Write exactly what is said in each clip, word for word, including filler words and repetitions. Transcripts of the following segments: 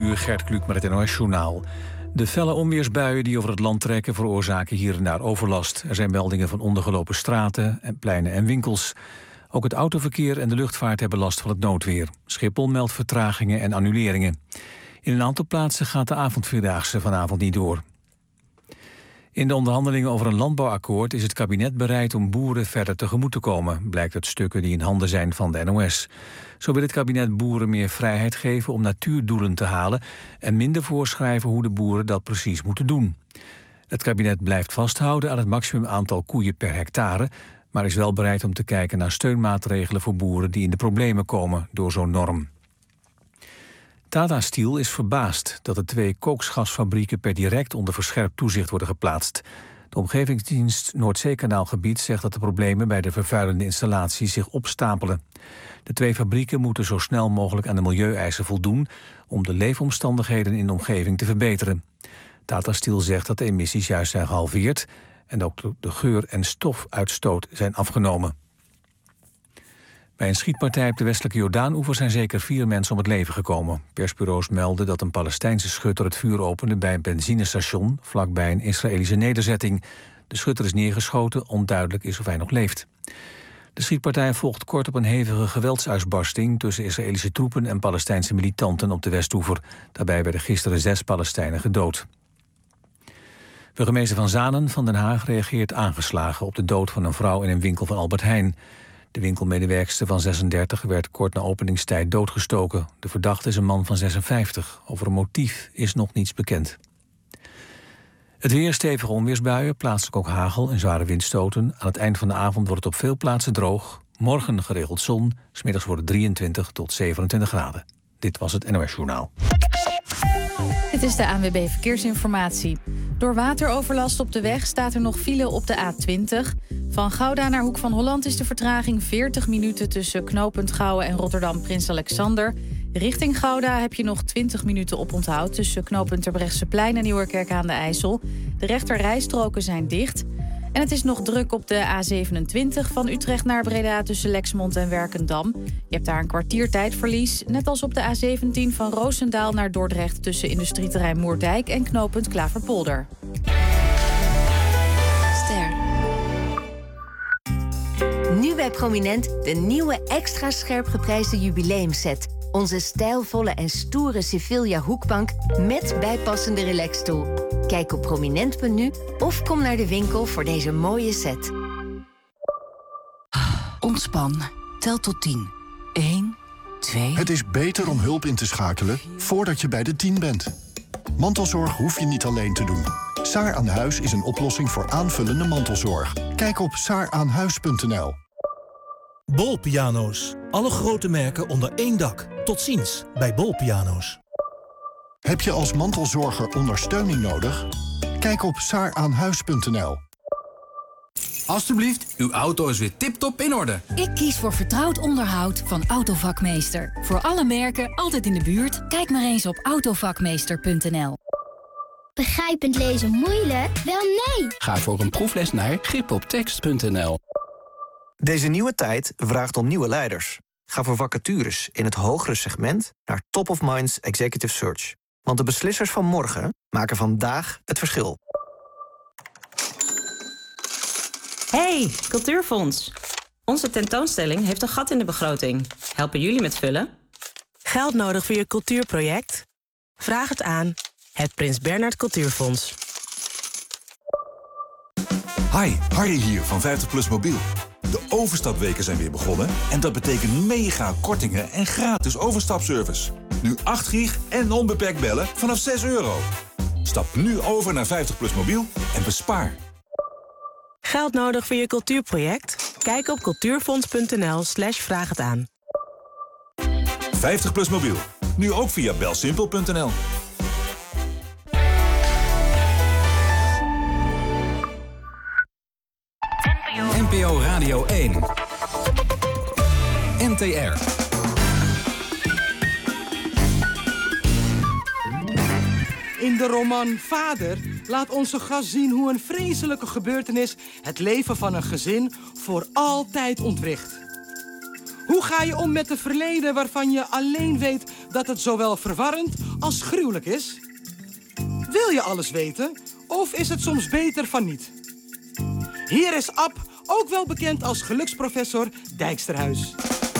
uur, Gert Kluk met het N O S-journaal. De felle onweersbuien die over het land trekken veroorzaken hier en daar overlast. Er zijn meldingen van ondergelopen straten, en pleinen en winkels. Ook het autoverkeer en de luchtvaart hebben last van het noodweer. Schiphol meldt vertragingen en annuleringen. In een aantal plaatsen gaat de avondvierdaagse vanavond niet door. In de onderhandelingen over een landbouwakkoord is het kabinet bereid om boeren verder tegemoet te komen, blijkt uit stukken die in handen zijn van de N O S. Zo wil het kabinet boeren meer vrijheid geven om natuurdoelen te halen en minder voorschrijven hoe de boeren dat precies moeten doen. Het kabinet blijft vasthouden aan het maximum aantal koeien per hectare, maar is wel bereid om te kijken naar steunmaatregelen voor boeren die in de problemen komen door zo'n norm. Tata Steel is verbaasd dat de twee kooksgasfabrieken per direct onder verscherpt toezicht worden geplaatst. De omgevingsdienst Noordzeekanaalgebied zegt dat de problemen bij de vervuilende installaties zich opstapelen. De twee fabrieken moeten zo snel mogelijk aan de milieueisen voldoen om de leefomstandigheden in de omgeving te verbeteren. Tata Steel zegt dat de emissies juist zijn gehalveerd en ook de geur- en stofuitstoot zijn afgenomen. Bij een schietpartij op de westelijke Jordaanoever zijn zeker vier mensen om het leven gekomen. Persbureaus melden dat een Palestijnse schutter het vuur opende bij een benzinestation vlakbij een Israëlische nederzetting. De schutter is neergeschoten, onduidelijk is of hij nog leeft. De schietpartij volgt kort op een hevige geweldsuitbarsting tussen Israëlische troepen en Palestijnse militanten op de Westoever. Daarbij werden gisteren zes Palestijnen gedood. Burgemeester Van Zanen van Den Haag reageert aangeslagen op de dood van een vrouw in een winkel van Albert Heijn. De winkelmedewerkster van zesendertig werd kort na openingstijd doodgestoken. De verdachte is een man van zesenvijftig. Over een motief is nog niets bekend. Het weer, stevige onweersbuien, plaatselijk ook hagel en zware windstoten. Aan het eind van de avond wordt het op veel plaatsen droog. Morgen geregeld zon. 's Middags wordt het drieëntwintig tot zevenentwintig graden. Dit was het N O S-journaal. Dit is de A N W B Verkeersinformatie. Door wateroverlast op de weg staat er nog file op de A twintig. Van Gouda naar Hoek van Holland is de vertraging veertig minuten... tussen knooppunt Gouwen en Rotterdam Prins Alexander. Richting Gouda heb je nog twintig minuten oponthoud... tussen knooppunt Terbrechtseplein en Nieuwerkerk aan de IJssel. De rechterrijstroken zijn dicht. En het is nog druk op de A zevenentwintig van Utrecht naar Breda... tussen Lexmond en Werkendam. Je hebt daar een kwartier tijdverlies. Net als op de A zeventien van Roosendaal naar Dordrecht... tussen industrieterrein Moerdijk en knooppunt Klaverpolder. Ster. Nu bij Prominent de nieuwe extra scherp geprijsde jubileumset. Onze stijlvolle en stoere Sevilla hoekbank met bijpassende relaxstoel. Kijk op prominent punt n u of kom naar de winkel voor deze mooie set. Ontspan. Tel tot tien. één, twee... Het is beter om hulp in te schakelen voordat je bij de tien bent. Mantelzorg hoef je niet alleen te doen. Saar aan Huis is een oplossing voor aanvullende mantelzorg. Kijk op saar aan huis punt n l. Bol Piano's. Alle grote merken onder één dak. Tot ziens bij Bol Piano's. Heb je als mantelzorger ondersteuning nodig? Kijk op saar aan huis punt n l. Alsjeblieft, uw auto is weer tip-top in orde. Ik kies voor vertrouwd onderhoud van Autovakmeester. Voor alle merken, altijd in de buurt. Kijk maar eens op autovakmeester punt n l. Begrijpend lezen moeilijk? Wel nee! Ga voor een proefles naar grip op tekst punt n l. Deze nieuwe tijd vraagt om nieuwe leiders. Ga voor vacatures in het hogere segment naar Top of Minds Executive Search. Want de beslissers van morgen maken vandaag het verschil. Hey, Cultuurfonds. Onze tentoonstelling heeft een gat in de begroting. Helpen jullie met vullen? Geld nodig voor je cultuurproject? Vraag het aan het Prins Bernhard Cultuurfonds. Hi, Harry hier van vijftig plus Mobiel. De overstapweken zijn weer begonnen en dat betekent mega kortingen en gratis overstapservice. Nu acht gig en onbeperkt bellen vanaf zes euro. Stap nu over naar vijftig plus Mobiel en bespaar. Geld nodig voor je cultuurproject? Kijk op cultuurfonds punt n l slash vraag het aan. vijftig plus Mobiel. Nu ook via belsimpel punt n l. N P O Radio één. N T R. In de roman Vader laat onze gast zien hoe een vreselijke gebeurtenis het leven van een gezin voor altijd ontwricht. Hoe ga je om met het verleden waarvan je alleen weet dat het zowel verwarrend als gruwelijk is? Wil je alles weten? Of is het soms beter van niet? Hier is Ab, ook wel bekend als geluksprofessor Dijksterhuis.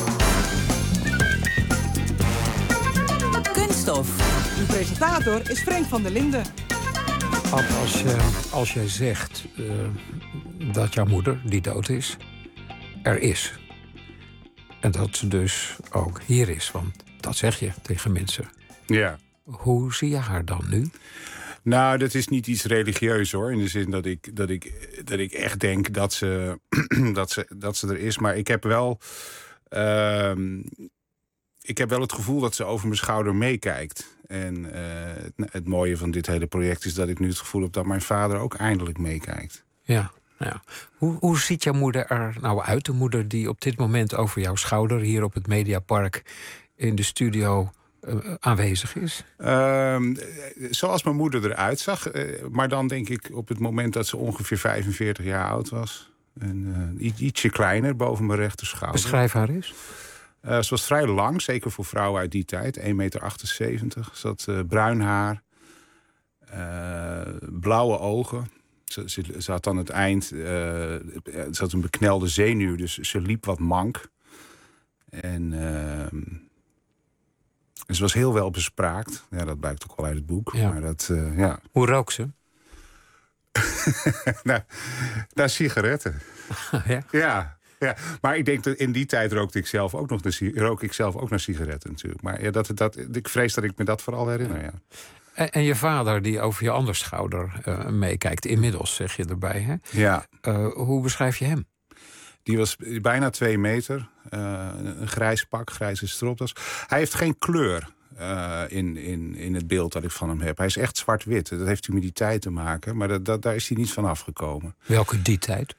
Kunststof. Uw presentator is Frank van der Linden. Ab, als, uh, als jij zegt uh, dat jouw moeder, die dood is, er is. En dat ze dus ook hier is, want dat zeg je tegen mensen. Ja. Hoe zie je haar dan nu? Nou, dat is niet iets religieus, hoor. In de zin dat ik, dat ik, dat ik echt denk dat ze, dat, ze, dat ze er is. Maar ik heb wel... Uh, ik heb wel het gevoel dat ze over mijn schouder meekijkt. En uh, het mooie van dit hele project is dat ik nu het gevoel heb dat mijn vader ook eindelijk meekijkt. Ja, ja. Hoe, hoe ziet jouw moeder er nou uit? De moeder die op dit moment over jouw schouder hier op het Mediapark in de studio uh, aanwezig is? Uh, zoals mijn moeder eruit zag. Uh, maar dan denk ik op het moment dat ze ongeveer vijfenveertig jaar oud was. En, uh, ietsje kleiner boven mijn rechterschouder. Beschrijf haar eens. Uh, ze was vrij lang, zeker voor vrouwen uit die tijd. één meter achtenzeventig. Ze had uh, bruin haar. Uh, blauwe ogen. Ze, ze, ze had aan het eind... Uh, ze had een beknelde zenuw, dus ze liep wat mank. En... Uh, ze was heel wel bespraakt. Ja, dat blijkt ook wel uit het boek. Ja. Maar dat, uh, ja. Hoe rook ze? nou, naar sigaretten. ja? Ja. Ja, maar ik denk dat in die tijd rookte ik zelf ook nog naar, rook ik zelf ook naar sigaretten natuurlijk. Maar ja, dat, dat, ik vrees dat ik me dat vooral herinner, ja. En, en je vader die over je andere schouder uh, meekijkt, inmiddels zeg je erbij, hè? Ja. Uh, hoe beschrijf je hem? Die was bijna twee meter, uh, een grijs pak, grijze stropdas. Hij heeft geen kleur uh, in, in, in het beeld dat ik van hem heb. Hij is echt zwart-wit. Dat heeft met die tijd te maken, maar dat, dat, daar is hij niet van afgekomen. Welke die tijd?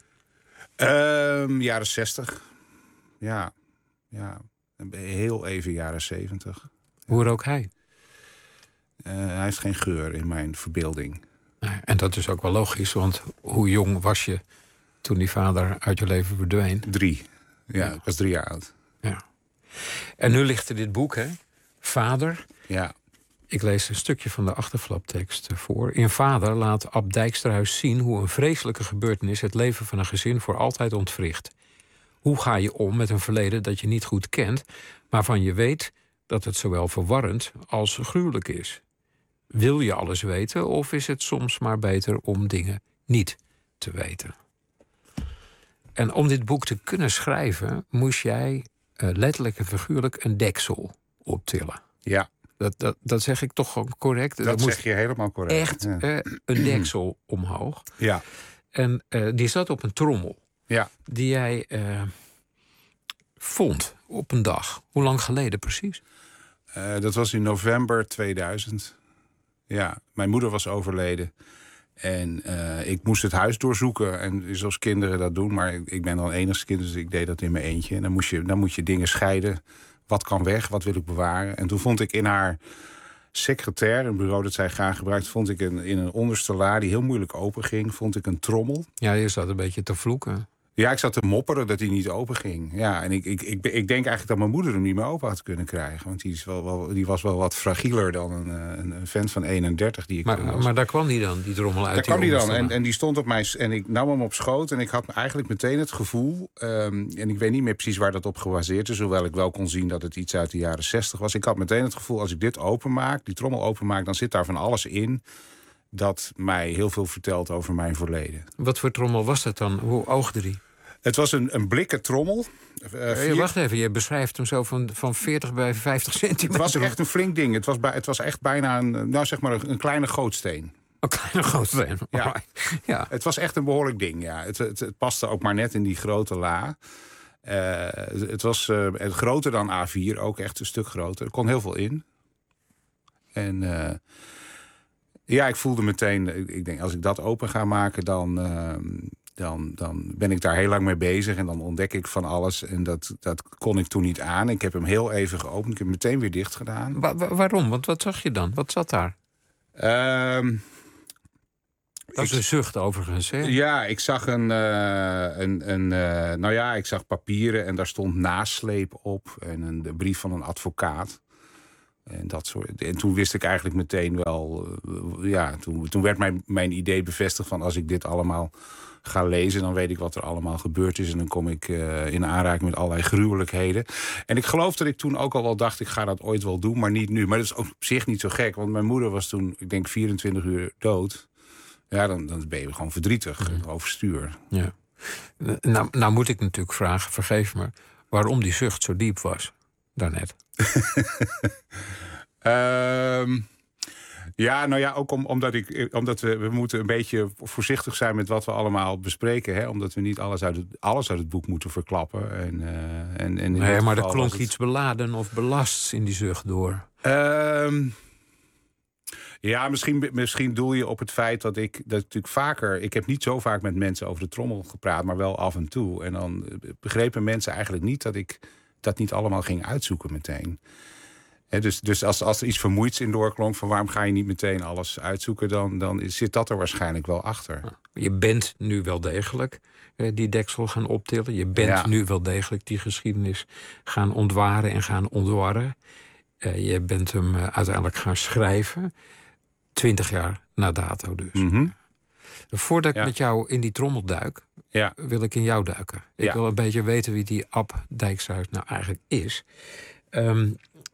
Uh, jaren zestig. Ja, ja. Heel even jaren zeventig. Hoe rook hij? Uh, hij heeft geen geur in mijn verbeelding. En dat is ook wel logisch, want hoe jong was je toen die vader uit je leven verdween? Drie. Ja, ja. Ik was drie jaar oud. Ja. En nu ligt er dit boek, hè? Vader. Ja. Ik lees een stukje van de achterflaptekst voor. In Vader laat Ab Dijksterhuis zien hoe een vreselijke gebeurtenis het leven van een gezin voor altijd ontwricht. Hoe ga je om met een verleden dat je niet goed kent, maar van je weet dat het zowel verwarrend als gruwelijk is? Wil je alles weten of is het soms maar beter om dingen niet te weten? En om dit boek te kunnen schrijven moest jij uh, letterlijk en figuurlijk een deksel optillen. Ja. Dat, dat, dat zeg ik toch gewoon correct? Dat, dat zeg je helemaal correct. Echt ja. uh, een deksel omhoog. Ja. En uh, die zat op een trommel. Ja. Die jij uh, vond op een dag. Hoe lang geleden precies? Uh, dat was in november tweeduizend. Ja, mijn moeder was overleden. En uh, ik moest het huis doorzoeken. En zoals kinderen dat doen. Maar ik, ik ben dan enigskind, dus ik deed dat in mijn eentje. En dan, moest je, dan moet je dingen scheiden. Wat kan weg, wat wil ik bewaren? En toen vond ik in haar secretaire, een bureau dat zij graag gebruikt, vond ik een, in een onderste la die heel moeilijk open ging, vond ik een trommel. Ja, je zat een beetje te vloeken. Ja, ik zat te mopperen dat hij niet open ging. Ja, en ik, ik, ik, ik denk eigenlijk dat mijn moeder hem niet meer open had kunnen krijgen. Want die, is wel, wel, die was wel wat fragieler dan een, een, een vent van eenendertig die ik maar, was. Maar daar kwam die dan, die trommel uit? Daar kwam die dan. En, en die stond op mij. En ik nam hem op schoot. En ik had eigenlijk meteen het gevoel. Um, en ik weet niet meer precies waar dat op gebaseerd is. Hoewel ik wel kon zien dat het iets uit de jaren zestig was. Ik had meteen het gevoel, als ik dit openmaak, die trommel openmaak, dan zit daar van alles in dat mij heel veel vertelt over mijn verleden. Wat voor trommel was dat dan? Hoe oogde die? Het was een, een blikken trommel. Uh, vier... Wacht even, je beschrijft hem zo van, van veertig bij vijftig centimeter. Het was echt een flink ding. Het was, bij, het was echt bijna een, nou zeg maar een, een kleine gootsteen. Een kleine gootsteen, ja. ja. Het was echt een behoorlijk ding, ja. Het, het, het paste ook maar net in die grote la. Uh, het was uh, groter dan A vier, ook echt een stuk groter. Er kon heel veel in. En uh, ja, ik voelde meteen, ik denk, als ik dat open ga maken, dan... Uh, Dan, dan ben ik daar heel lang mee bezig en dan ontdek ik van alles. En dat, dat kon ik toen niet aan. Ik heb hem heel even geopend. Ik heb hem meteen weer dicht gedaan. Wa- wa- waarom? Want wat zag je dan? Wat zat daar? Uh, dat is een zucht overigens, hè? Ja, ik zag een... Uh, een, een uh, nou ja, ik zag papieren en daar stond nasleep op. En een de brief van een advocaat. En, dat soort, en toen wist ik eigenlijk meteen wel... Uh, ja, toen, toen werd mijn, mijn idee bevestigd van... als ik dit allemaal ga lezen, dan weet ik wat er allemaal gebeurd is... en dan kom ik uh, in aanraking met allerlei gruwelijkheden. En ik geloof dat ik toen ook al wel dacht... ik ga dat ooit wel doen, maar niet nu. Maar dat is ook op zich niet zo gek, want mijn moeder was toen... ik denk vierentwintig uur dood. Ja, dan, dan ben je gewoon verdrietig, mm. overstuur. Ja. Nou, nou moet ik natuurlijk vragen, vergeef me... waarom die zucht zo diep was, daarnet. um, ja, nou ja, ook om, omdat, ik, omdat we, we moeten een beetje voorzichtig zijn... met wat we allemaal bespreken. Hè? Omdat we niet alles uit het, alles uit het boek moeten verklappen. En, uh, en, en nee, maar er klonk het... iets beladen of belasts in die zucht door. Um, Ja, misschien, misschien doel je op het feit dat ik dat natuurlijk vaker... Ik heb niet zo vaak met mensen over de trommel gepraat, maar wel af en toe. En dan begrepen mensen eigenlijk niet dat ik dat niet allemaal ging uitzoeken meteen. He, dus dus als, als er iets vermoeids in doorklonk van waarom ga je niet meteen alles uitzoeken... dan, dan zit dat er waarschijnlijk wel achter. Je bent nu wel degelijk die deksel gaan optillen. Je bent ja. nu wel degelijk die geschiedenis gaan ontwaren en gaan ontwarren. Uh, je bent hem uh, uiteindelijk gaan schrijven... Twintig jaar na dato dus. Mm-hmm. Voordat ik ja. met jou in die trommel duik, ja. wil ik in jou duiken. Ik ja. wil een beetje weten wie die Ab Dijksterhuis nou eigenlijk is. Um,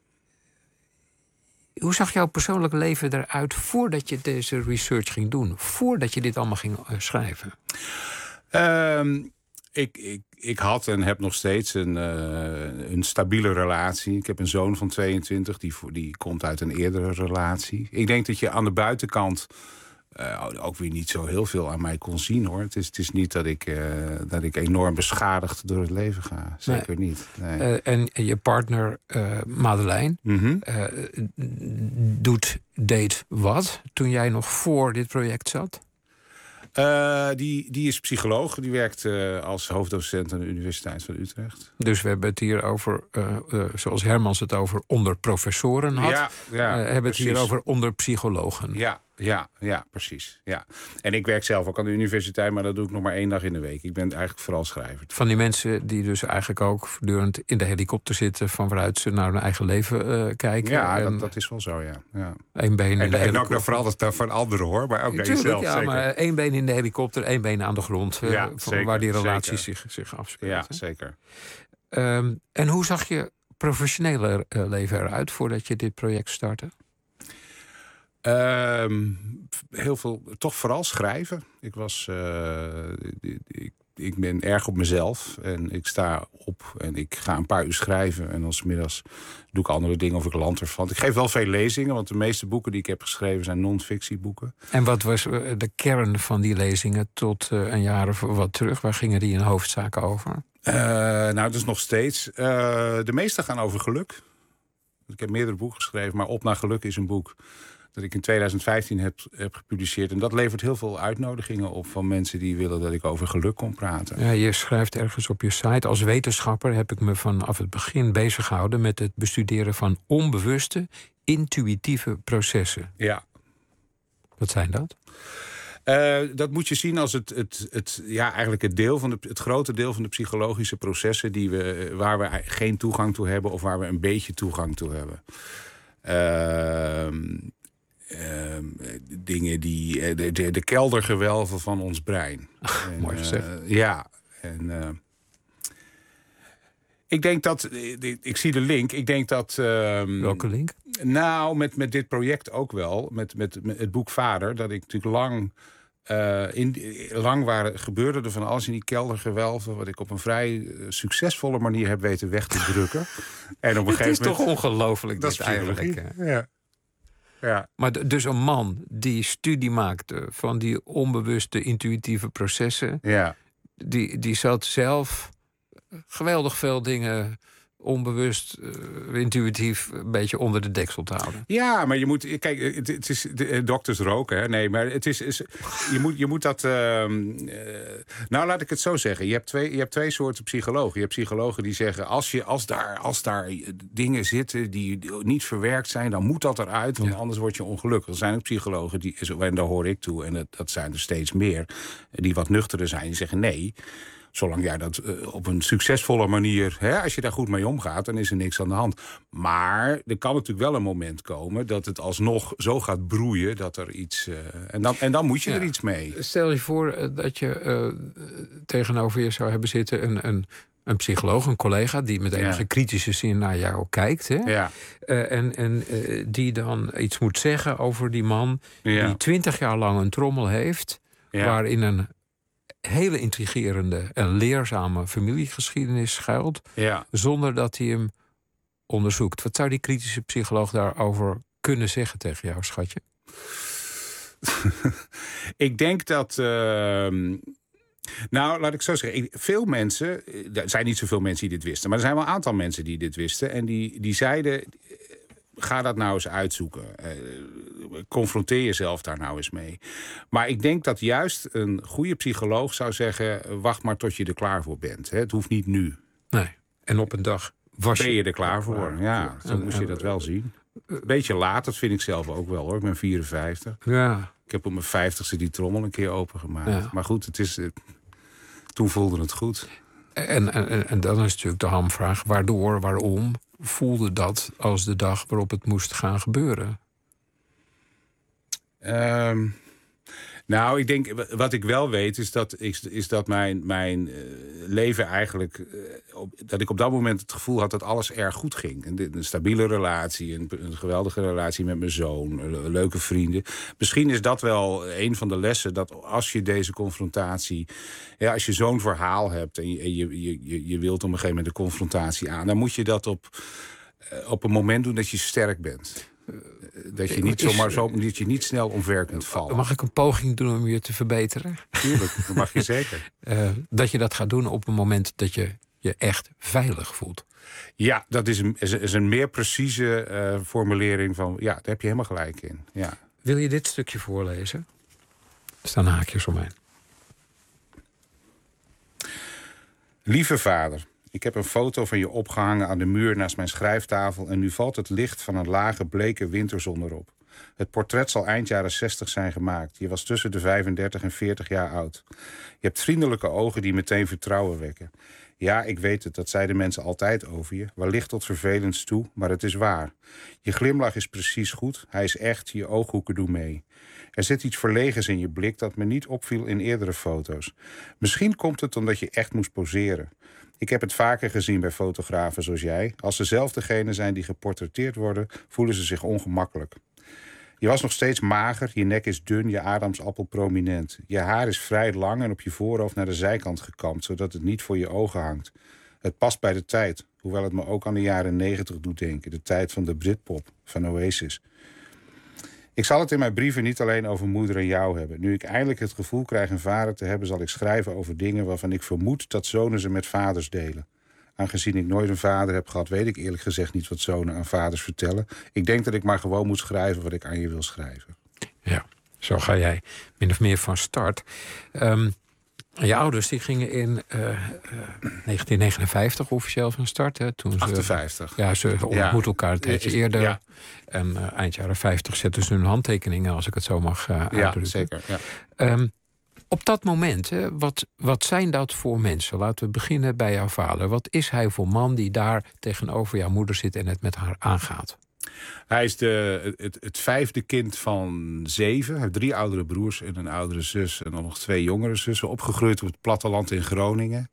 hoe zag jouw persoonlijk leven eruit voordat je deze research ging doen? Voordat je dit allemaal ging uh, schrijven? Um, ik, ik, ik had en heb nog steeds een, uh, een stabiele relatie. Ik heb een zoon van tweeëntwintig, die, die komt uit een eerdere relatie. Ik denk dat je aan de buitenkant uh, ook weer niet zo heel veel aan mij kon zien, hoor. Het is, het is niet dat ik, uh, dat ik enorm beschadigd door het leven ga. Zeker nee. niet. Nee. Uh, en je partner uh, Madeleine mm-hmm. uh, doet, deed wat toen jij nog voor dit project zat? Uh, die, die is psycholoog. Die werkt uh, als hoofddocent aan de Universiteit van Utrecht. Dus we hebben het hier over, uh, uh, zoals Hermans het over onder professoren had. Ja, ja, uh, hebben het hier over onder psychologen. Ja, ja, ja, precies. Ja. En ik werk zelf ook aan de universiteit, maar dat doe ik nog maar één dag in de week. Ik ben eigenlijk vooral schrijver. Van die mensen die dus eigenlijk ook voortdurend in de helikopter zitten... van waaruit ze naar hun eigen leven uh, kijken. Ja, en dat, dat is wel zo, ja. ja. Eén been in en, de en helikopter. ook vooral dat van anderen, hoor. Maar ook naar Tuurlijk, jezelf, ja, zeker. maar één been in de helikopter, één been aan de grond. Uh, ja, van zeker, waar die relatie zeker. zich, zich afspeelt. Ja, hè? zeker. Um, en hoe zag je professionele uh, leven eruit voordat je dit project startte? Um, heel veel, toch vooral schrijven. Ik was, uh, ik, ik ben erg op mezelf en ik sta op en ik ga een paar uur schrijven en dan 's middags doe ik andere dingen of ik land ervan. Ik geef wel veel lezingen, want de meeste boeken die ik heb geschreven zijn non-fictieboeken. En wat was de kern van die lezingen tot uh, een jaar of wat terug? Waar gingen die in hoofdzaak over? Uh, nou, dat is nog steeds. Uh, de meeste gaan over geluk. Ik heb meerdere boeken geschreven, maar Op naar Geluk is een boek dat ik in tweeduizend vijftien heb, heb gepubliceerd. En dat levert heel veel uitnodigingen op van mensen die willen dat ik over geluk kon praten. Ja, je schrijft ergens op je site: als wetenschapper heb ik me vanaf het begin bezig gehouden met het bestuderen van onbewuste, intuïtieve processen. Ja. Wat zijn dat? Uh, dat moet je zien als het, het, het, ja, eigenlijk het, deel van de, het grote deel van de psychologische processen die we, waar we geen toegang toe hebben of waar we een beetje toegang toe hebben. Uh, uh, dingen die. De, de, de keldergewelven van ons brein. En, mooi gezegd. Uh, ja. En, uh, ik denk dat. Ik zie de link. Ik denk dat. Uh, Welke link? Nou, met, met dit project ook wel. Met, met, met het boek Vader. Dat ik natuurlijk lang. Uh, in, lang waren, gebeurde er van alles in die keldergewelven, wat ik op een vrij uh, succesvolle manier heb weten weg te drukken. En op een het is moment, toch ongelooflijk dat is eigenlijk. Ja. Ja. Maar d- dus een man die studie maakte van die onbewuste intuïtieve processen, ja. die, die zat zelf geweldig veel dingen onbewust, uh, intuïtief een beetje onder de deksel te houden. Ja, maar je moet... Kijk, het, het is... De, dokters roken, hè? Nee, maar het is... is je, moet, je moet dat... Uh, uh, nou, laat ik het zo zeggen. Je hebt, twee, je hebt twee soorten psychologen. Je hebt psychologen die zeggen, als, je, als, daar, als daar dingen zitten die niet verwerkt zijn, dan moet dat eruit, want ja. anders word je ongelukkig. Er zijn ook psychologen, die, en daar hoor ik toe, en dat, dat zijn er steeds meer, die wat nuchterder zijn. Die zeggen, nee, Zolang jij dat uh, op een succesvolle manier... Hè, als je daar goed mee omgaat, dan is er niks aan de hand. Maar er kan natuurlijk wel een moment komen... dat het alsnog zo gaat broeien dat er iets... Uh, en, dan, en dan moet je ja. er iets mee. Stel je voor uh, dat je uh, tegenover je zou hebben zitten... een, een, een psycholoog, een collega... die met enige ja. kritische zin naar jou kijkt. Hè? Ja. Uh, en en uh, die dan iets moet zeggen over die man... Ja. die twintig jaar lang een trommel heeft... Ja. waarin een hele intrigerende en leerzame familiegeschiedenis schuilt... Ja. zonder dat hij hem onderzoekt. Wat zou die kritische psycholoog daarover kunnen zeggen tegen jou, schatje? Ik denk dat... Uh, nou, laat ik zo zeggen. Veel mensen... Er zijn niet zoveel mensen die dit wisten... maar er zijn wel een aantal mensen die dit wisten... en die, die zeiden... Ga dat nou eens uitzoeken. Uh, confronteer jezelf daar nou eens mee. Maar ik denk dat juist een goede psycholoog zou zeggen... wacht maar tot je er klaar voor bent. Hè? Het hoeft niet nu. Nee. En op een dag was ben je er klaar voor. Klaar. Ja, zo en, moest je dat wel zien. Een beetje laat, dat vind ik zelf ook wel hoor. Ik ben vierenvijftig. Ja. Ik heb op mijn vijftigste die trommel een keer opengemaakt. Ja. Maar goed, het is, toen voelde het goed. En, en, en dan is natuurlijk de hamvraag. Waardoor, waarom voelde dat als de dag waarop het moest gaan gebeuren? Um, nou, ik denk, wat ik wel weet, is dat, is, is dat mijn, mijn uh, leven eigenlijk... Uh, op, dat ik op dat moment het gevoel had dat alles erg goed ging. Een, een stabiele relatie, een, een geweldige relatie met mijn zoon, uh, leuke vrienden. Misschien is dat wel een van de lessen, dat als je deze confrontatie... Ja, als je zo'n verhaal hebt en je, en je, je, je wilt op een gegeven moment de confrontatie aan... dan moet je dat op, uh, op een moment doen dat je sterk bent. Dat je niet zomaar zo, dat je niet snel omver kunt vallen. Mag ik een poging doen om je te verbeteren? Tuurlijk, dat mag je zeker. Uh, dat je dat gaat doen op een moment dat je je echt veilig voelt. Ja, dat is een, is een meer precieze uh, formulering van... ja, daar heb je helemaal gelijk in. Ja. Wil je dit stukje voorlezen? Er staan haakjes omheen. Lieve vader... Ik heb een foto van je opgehangen aan de muur naast mijn schrijftafel... en nu valt het licht van een lage, bleke winterzon erop. Het portret zal eind jaren zestig zijn gemaakt. Je was tussen de vijfendertig en veertig jaar oud. Je hebt vriendelijke ogen die meteen vertrouwen wekken. Ja, ik weet het, dat zeiden mensen altijd over je. Wellicht tot vervelends toe, maar het is waar. Je glimlach is precies goed, hij is echt, je ooghoeken doen mee. Er zit iets verlegens in je blik dat me niet opviel in eerdere foto's. Misschien komt het omdat je echt moest poseren. Ik heb het vaker gezien bij fotografen zoals jij. Als ze zelf degene zijn die geportretteerd worden, voelen ze zich ongemakkelijk. Je was nog steeds mager, je nek is dun, je adamsappel prominent. Je haar is vrij lang en op je voorhoofd naar de zijkant gekamd, zodat het niet voor je ogen hangt. Het past bij de tijd, hoewel het me ook aan de jaren negentig doet denken. De tijd van de Britpop, van Oasis. Ik zal het in mijn brieven niet alleen over moeder en jou hebben. Nu ik eindelijk het gevoel krijg een vader te hebben... zal ik schrijven over dingen waarvan ik vermoed dat zonen ze met vaders delen. Aangezien ik nooit een vader heb gehad... weet ik eerlijk gezegd niet wat zonen aan vaders vertellen. Ik denk dat ik maar gewoon moet schrijven wat ik aan je wil schrijven. Ja, zo ga jij min of meer van start. Um, je ouders die gingen in uh, uh, negentien negenenvijftig officieel van start. Hè, toen ze, achtenvijftig. Ja, ze ontmoeten ja. elkaar het iets eerder. Ja. En uh, eind jaren vijftig zetten ze hun handtekeningen, als ik het zo mag uh, uitdrukken. Ja, zeker. Ja. Um, op dat moment, hè, wat, wat zijn dat voor mensen? Laten we beginnen bij jouw vader. Wat is hij voor man die daar tegenover jouw moeder zit en het met haar aangaat? Hij is de, het, het vijfde kind van zeven. Hij heeft drie oudere broers en een oudere zus... en dan nog twee jongere zussen. Opgegroeid op het platteland in Groningen.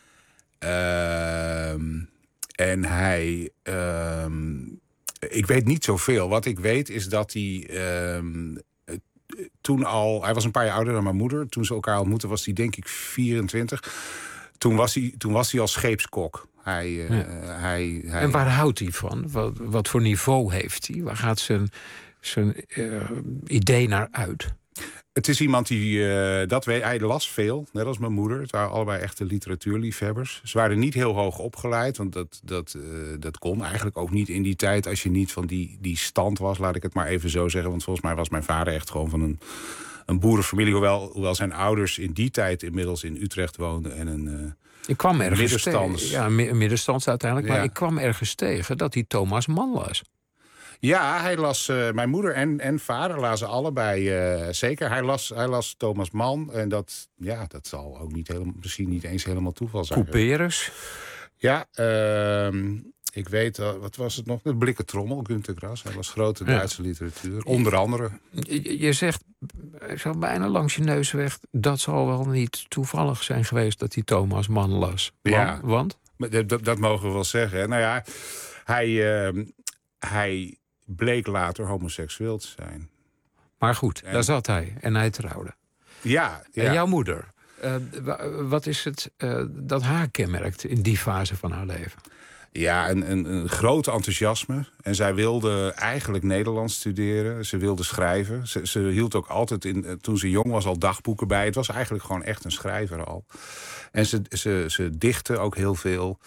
Uh, en hij... Uh, ik weet niet zoveel. Wat ik weet is dat hij... Uh, toen al... Hij was een paar jaar ouder dan mijn moeder. Toen ze elkaar ontmoetten was hij denk ik vierentwintig. Toen was hij, toen was hij al scheepskok. Hij, uh, ja. hij, hij... En waar houdt hij van? Wat, wat voor niveau heeft hij? Waar gaat zijn, zijn uh, idee naar uit? Het is iemand die, uh, dat weet, hij las veel, net als mijn moeder. Het waren allebei echte literatuurliefhebbers. Ze waren niet heel hoog opgeleid, want dat, dat, uh, dat kon eigenlijk ook niet in die tijd... als je niet van die, die stand was, laat ik het maar even zo zeggen. Want volgens mij was mijn vader echt gewoon van een, een boerenfamilie... Hoewel, hoewel zijn ouders in die tijd inmiddels in Utrecht woonden en een... Uh, Ik kwam ergens middenstands. tegen. Ja, middenstands uiteindelijk. Ja. Maar ik kwam ergens tegen dat hij Thomas Mann was. Ja, hij las, uh, mijn moeder en, en vader lazen allebei uh, zeker. Hij las, hij las Thomas Mann en dat, ja, dat zal ook niet helemaal, misschien niet eens helemaal toeval zijn. Couperus? Ja, uh, ik weet, uh, wat was het nog? De Blikken Trommel, Günter Grass. Hij las grote Duitse ja. literatuur, onder andere. Je, je zegt, zo bijna langs je neus weg, dat zal wel niet toevallig zijn geweest dat hij Thomas Mann las. Ja, want? Dat, dat mogen we wel zeggen. Nou ja, hij, uh, hij bleek later homoseksueel te zijn. Maar goed, en, daar zat hij en hij trouwde. Ja. ja. En jouw moeder, uh, wat is het uh, dat haar kenmerkt in die fase van haar leven? Ja, een, een, een groot enthousiasme. En zij wilde eigenlijk Nederlands studeren. Ze wilde schrijven. Ze, ze hield ook altijd, in, toen ze jong was, al dagboeken bij. Het was eigenlijk gewoon echt een schrijver al. En ze, ze, ze dichtte ook heel veel.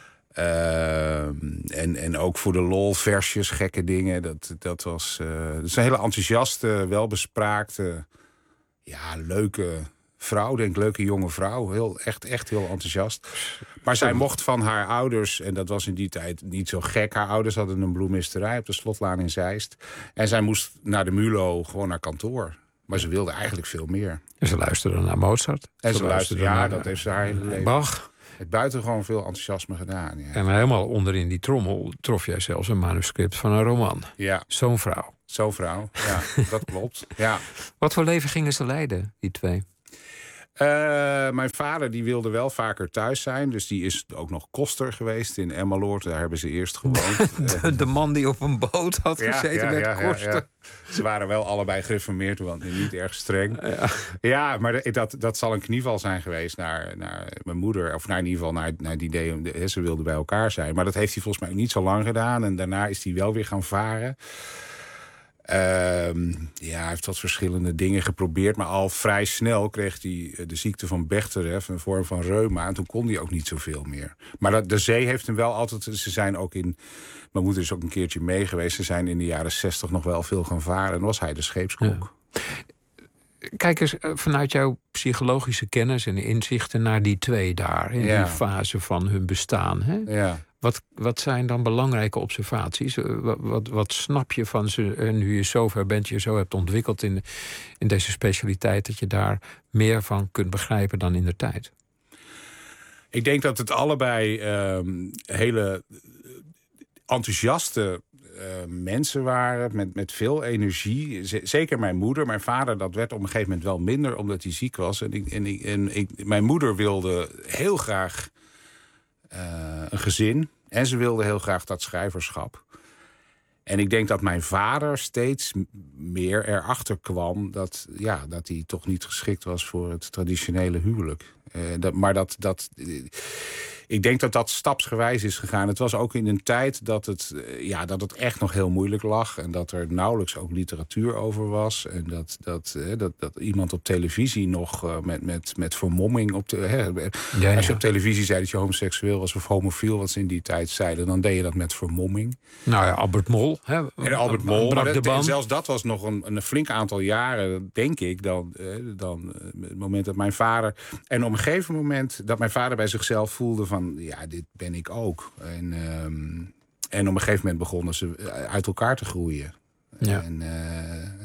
Uh, en, en ook voor de lol, versjes, gekke dingen. Dat, dat was uh, dat is een hele enthousiaste, welbespraakte, ja, leuke vrouw, denk ik, leuke jonge vrouw. Heel, echt, echt heel enthousiast. Maar zij mocht van haar ouders, en dat was in die tijd niet zo gek. Haar ouders hadden een bloemisterij op de Slotlaan in Zeist. En zij moest naar de Mulo, gewoon naar kantoor. Maar ze wilde eigenlijk veel meer. En ze luisterde naar Mozart. En ze, ze luisterde, ja, naar, dat heeft ze haar hele leven. Bach. Het buitengewoon veel enthousiasme gedaan. Ja. En helemaal onderin die trommel trof jij zelfs een manuscript van een roman. Ja. Zo'n vrouw. Zo'n vrouw, ja, dat klopt. Ja. Wat voor leven gingen ze leiden, die twee? Uh, mijn vader die wilde wel vaker thuis zijn. Dus die is ook nog koster geweest in Emmeloord. Daar hebben ze eerst gewoond. de, de man die op een boot had ja, gezeten ja, werd ja, koster. Ja, ja. Ze waren wel allebei gereformeerd, want niet erg streng. Ja, ja maar dat, dat zal een knieval zijn geweest naar, naar mijn moeder. Of naar in ieder geval naar, naar het idee, ze wilden bij elkaar zijn. Maar dat heeft hij volgens mij niet zo lang gedaan. En daarna is hij wel weer gaan varen. Uh, ja, hij heeft wat verschillende dingen geprobeerd. Maar al vrij snel kreeg hij de ziekte van Bechterew, een vorm van reuma. En toen kon hij ook niet zoveel meer. Maar dat, de zee heeft hem wel altijd... Ze zijn ook in... Mijn moeder is ook een keertje mee geweest. Ze zijn in de jaren zestig nog wel veel gaan varen. En was hij de scheepskok. Ja. Kijk eens vanuit jouw psychologische kennis en inzichten naar die twee daar. In ja. die fase van hun bestaan. Hè? Ja. Wat, wat zijn dan belangrijke observaties? Wat, wat, wat snap je van ze nu je zover bent, je zo hebt ontwikkeld in, in deze specialiteit, dat je daar meer van kunt begrijpen dan in de tijd? Ik denk dat het allebei um, hele enthousiaste uh, mensen waren, met, met veel energie. Z- zeker mijn moeder. Mijn vader, dat werd op een gegeven moment wel minder, omdat hij ziek was. En, ik, en, ik, en ik, mijn moeder wilde heel graag Uh, een gezin. En ze wilde heel graag dat schrijverschap. En ik denk dat mijn vader steeds meer erachter kwam dat, ja, dat hij toch niet geschikt was voor het traditionele huwelijk. Uh, dat, maar dat, dat, uh, ik denk dat dat stapsgewijs is gegaan. Het was ook in een tijd dat het, uh, ja, dat het echt nog heel moeilijk lag. En dat er nauwelijks ook literatuur over was. En dat, dat, uh, dat, dat iemand op televisie nog uh, met, met, met vermomming... Op de, uh, ja, als je ja. op televisie zei dat je homoseksueel was of homofiel, wat ze in die tijd zeiden, dan deed je dat met vermomming. Nou ja, Albert Mol. Hè? En Albert Mol. Maar dat, en zelfs dat was nog een, een flink aantal jaren, denk ik, dan, uh, dan uh, het moment dat mijn vader... En op een gegeven moment dat mijn vader bij zichzelf voelde van, ja, dit ben ik ook. En, um, en op een gegeven moment begonnen ze uit elkaar te groeien. Ja. En, uh,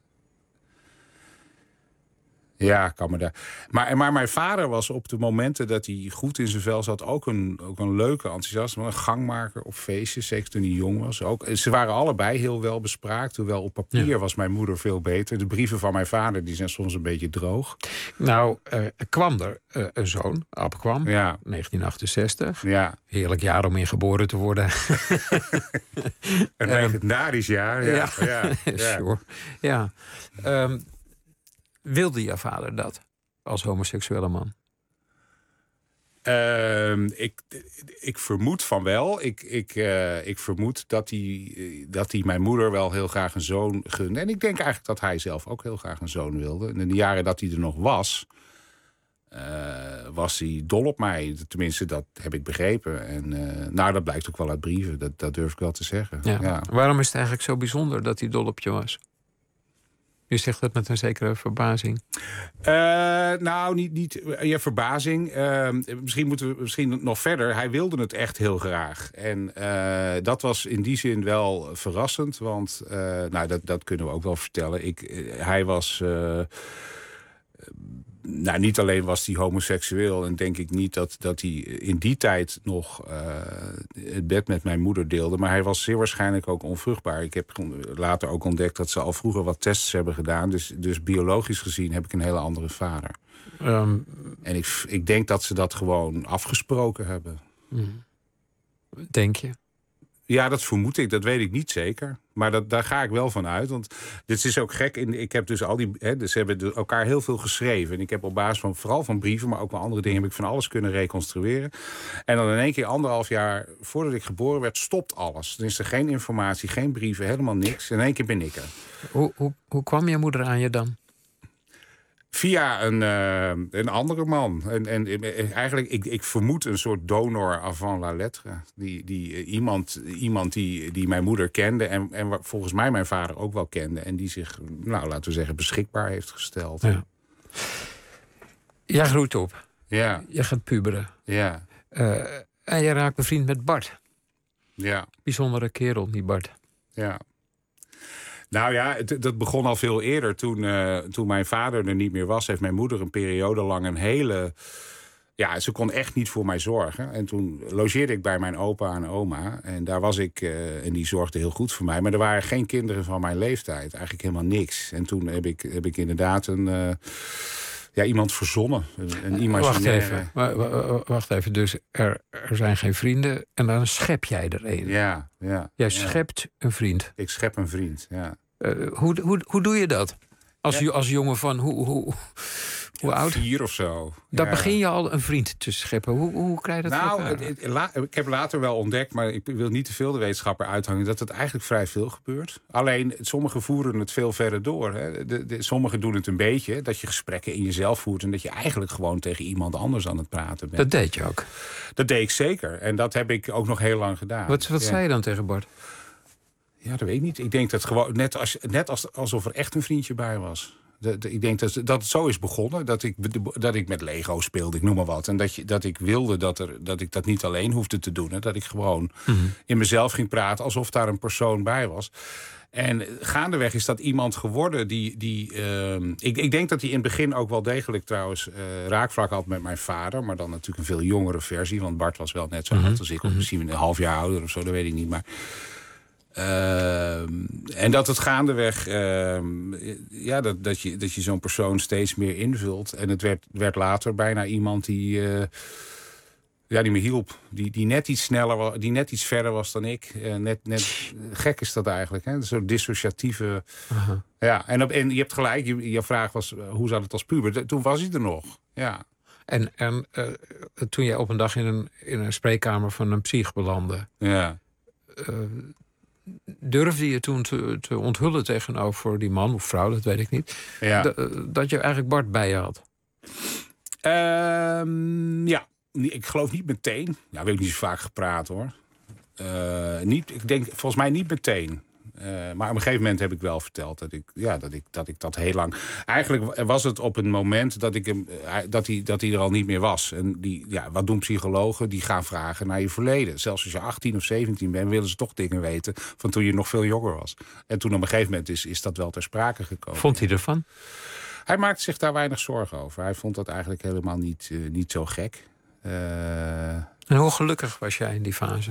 ja, kan me daar. Maar, maar mijn vader was op de momenten dat hij goed in zijn vel zat ook een, ook een leuke, enthousiaste, een gangmaker op feestjes, zeker toen hij jong was. Ook, ze waren allebei heel wel bespraakt, hoewel op papier ja. was mijn moeder veel beter. De brieven van mijn vader die zijn soms een beetje droog. Nou, uh, kwam er uh, een zoon, Ab kwam, ja. negentien achtenzestig. Ja. Heerlijk jaar om in geboren te worden. Een legendarisch jaar. Ja, ja. ja, ja. Sure. Ja. Um, Wilde je vader dat als homoseksuele man? Uh, ik, ik vermoed van wel. Ik, ik, uh, ik vermoed dat hij, dat hij mijn moeder wel heel graag een zoon gunde. En ik denk eigenlijk dat hij zelf ook heel graag een zoon wilde. En in de jaren dat hij er nog was, uh, was hij dol op mij. Tenminste, dat heb ik begrepen. En uh, nou, dat blijkt ook wel uit brieven. Dat, dat durf ik wel te zeggen. Ja. Ja. Waarom is het eigenlijk zo bijzonder dat hij dol op je was? Je zegt dat met een zekere verbazing. Uh, nou, niet, niet ja, verbazing. Uh, misschien moeten we misschien nog verder. Hij wilde het echt heel graag. En uh, dat was in die zin wel verrassend. Want uh, nou, dat, dat kunnen we ook wel vertellen. Ik, uh, hij was... Uh, Nou, niet alleen was hij homoseksueel en denk ik niet dat, dat hij in die tijd nog uh, het bed met mijn moeder deelde. Maar hij was zeer waarschijnlijk ook onvruchtbaar. Ik heb later ook ontdekt dat ze al vroeger wat tests hebben gedaan. Dus, dus biologisch gezien heb ik een hele andere vader. Um, en ik, ik denk dat ze dat gewoon afgesproken hebben. Denk je? Ja, dat vermoed ik. Dat weet ik niet zeker. Maar dat, daar ga ik wel van uit. Want dit is ook gek. Ik heb dus al die. Hè, dus ze hebben elkaar heel veel geschreven. En ik heb op basis van vooral van brieven, maar ook wel andere dingen, heb ik van alles kunnen reconstrueren. En dan in één keer anderhalf jaar voordat ik geboren werd, stopt alles. Dan is er geen informatie, geen brieven, helemaal niks. En in één keer ben ik er. Hoe, hoe, hoe kwam je moeder aan je dan? Via een, uh, een andere man. En, en eigenlijk, ik, ik vermoed een soort donor avant la lettre. Die, die, iemand iemand die, die mijn moeder kende en, en volgens mij mijn vader ook wel kende. En die zich, nou, laten we zeggen, beschikbaar heeft gesteld. Ja. Jij groeit op. Ja. Je gaat puberen. Ja. Uh, en je raakt bevriend met Bart. Ja. Bijzondere kerel, die Bart. Ja. Nou ja, het, dat begon al veel eerder. Toen, uh, toen mijn vader er niet meer was, heeft mijn moeder een periode lang een hele... Ja, ze kon echt niet voor mij zorgen. En toen logeerde ik bij mijn opa en oma. En daar was ik, uh, en die zorgde heel goed voor mij. Maar er waren geen kinderen van mijn leeftijd. Eigenlijk helemaal niks. En toen heb ik, heb ik inderdaad een... Uh, ja, iemand verzonnen. Een imaginaire... Wacht even, wacht even. Dus er, er zijn geen vrienden en dan schep jij er een. Ja, ja. Jij ja. schept een vriend. Ik schep een vriend, ja. Uh, hoe, hoe, hoe doe je dat? Als, ja. als jongen van hoe, hoe, hoe ja, oud? Vier of zo. Daar ja. begin je al een vriend te scheppen. Hoe, hoe krijg je dat nou, voor elkaar? het, het, la, ik heb later wel ontdekt, maar ik wil niet te veel de wetenschapper uithangen, dat het eigenlijk vrij veel gebeurt. Alleen, sommigen voeren het veel verder door. Hè. De, de, sommigen doen het een beetje, dat je gesprekken in jezelf voert en dat je eigenlijk gewoon tegen iemand anders aan het praten bent. Dat deed je ook? Dat deed ik zeker. En dat heb ik ook nog heel lang gedaan. Wat, wat ja. zei je dan tegen Bart? Ja, dat weet ik niet. Ik denk dat gewoon net, als, net als, alsof er echt een vriendje bij was. De, de, ik denk dat, dat het zo is begonnen. Dat ik, dat ik met Lego speelde, ik noem maar wat. En dat, je, dat ik wilde dat, er, dat ik dat niet alleen hoefde te doen. Hè. Dat ik gewoon mm-hmm. in mezelf ging praten alsof daar een persoon bij was. En gaandeweg is dat iemand geworden die... die uh, ik, ik denk dat hij in het begin ook wel degelijk trouwens uh, raakvlak had met mijn vader. Maar dan natuurlijk een veel jongere versie. Want Bart was wel net zo oud mm-hmm. als ik. Of mm-hmm. misschien een half jaar ouder of zo, dat weet ik niet. Maar... Uh, en dat het gaandeweg, uh, ja, dat, dat je, dat je zo'n persoon steeds meer invult. En het werd, werd later bijna iemand die, uh, ja, die me hielp. Die, die net iets sneller was, die net iets verder was dan ik. Uh, net, net, gek is dat eigenlijk, hè? Zo'n dissociatieve... Uh-huh. Ja, en, op, en je hebt gelijk, je, je vraag was, uh, hoe zat het als puber? Toen was hij er nog, ja. En, en uh, toen jij op een dag in een, in een spreekkamer van een psych belandde... Ja. Uh, durfde je toen te, te onthullen tegenover die man of vrouw, dat weet ik niet... Ja. D- dat je eigenlijk Bart bij je had? Uh, ja, ik geloof niet meteen. Ja, we hebben niet zo vaak gepraat, hoor. Uh, niet, ik denk volgens mij niet meteen. Uh, maar op een gegeven moment heb ik wel verteld dat ik, ja, dat, ik, dat ik dat heel lang... Eigenlijk was het op een moment dat, ik hem, dat, hij, dat hij er al niet meer was. En die, ja, wat doen psychologen? Die gaan vragen naar je verleden. Zelfs als je achttien of zeventien bent, willen ze toch dingen weten van toen je nog veel jonger was. En toen op een gegeven moment is, is dat wel ter sprake gekomen. Vond hij ervan? Hij maakte zich daar weinig zorgen over. Hij vond dat eigenlijk helemaal niet, uh, niet zo gek. Uh, en hoe gelukkig was jij in die fase?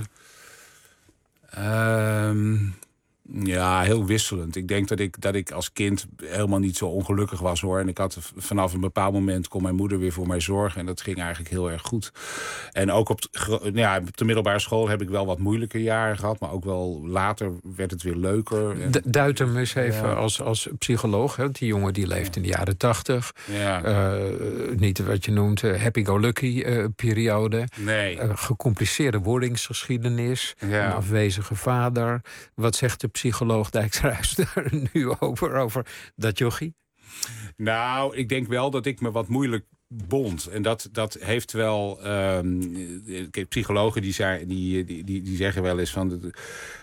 Ehm... Uh, Ja, heel wisselend. Ik denk dat ik, dat ik als kind helemaal niet zo ongelukkig was, hoor. En ik had vanaf een bepaald moment kon mijn moeder weer voor mij zorgen. En dat ging eigenlijk heel erg goed. En ook op de, ja, op de middelbare school heb ik wel wat moeilijke jaren gehad. Maar ook wel later werd het weer leuker. En, Duid hem eens even ja. als, als psycholoog. Hè? Die jongen die leeft ja. in de jaren tachtig. Ja. Uh, niet wat je noemt uh, happy-go-lucky uh, periode. Nee. Uh, gecompliceerde wordingsgeschiedenis. Ja. Een afwezige vader. Wat zegt de psycholoog Dijksterhuis daar nu over, over dat jochie? Nou, ik denk wel dat ik me wat moeilijk bond. En dat, dat heeft wel... Um, psychologen die, zei, die, die, die, die zeggen wel eens van...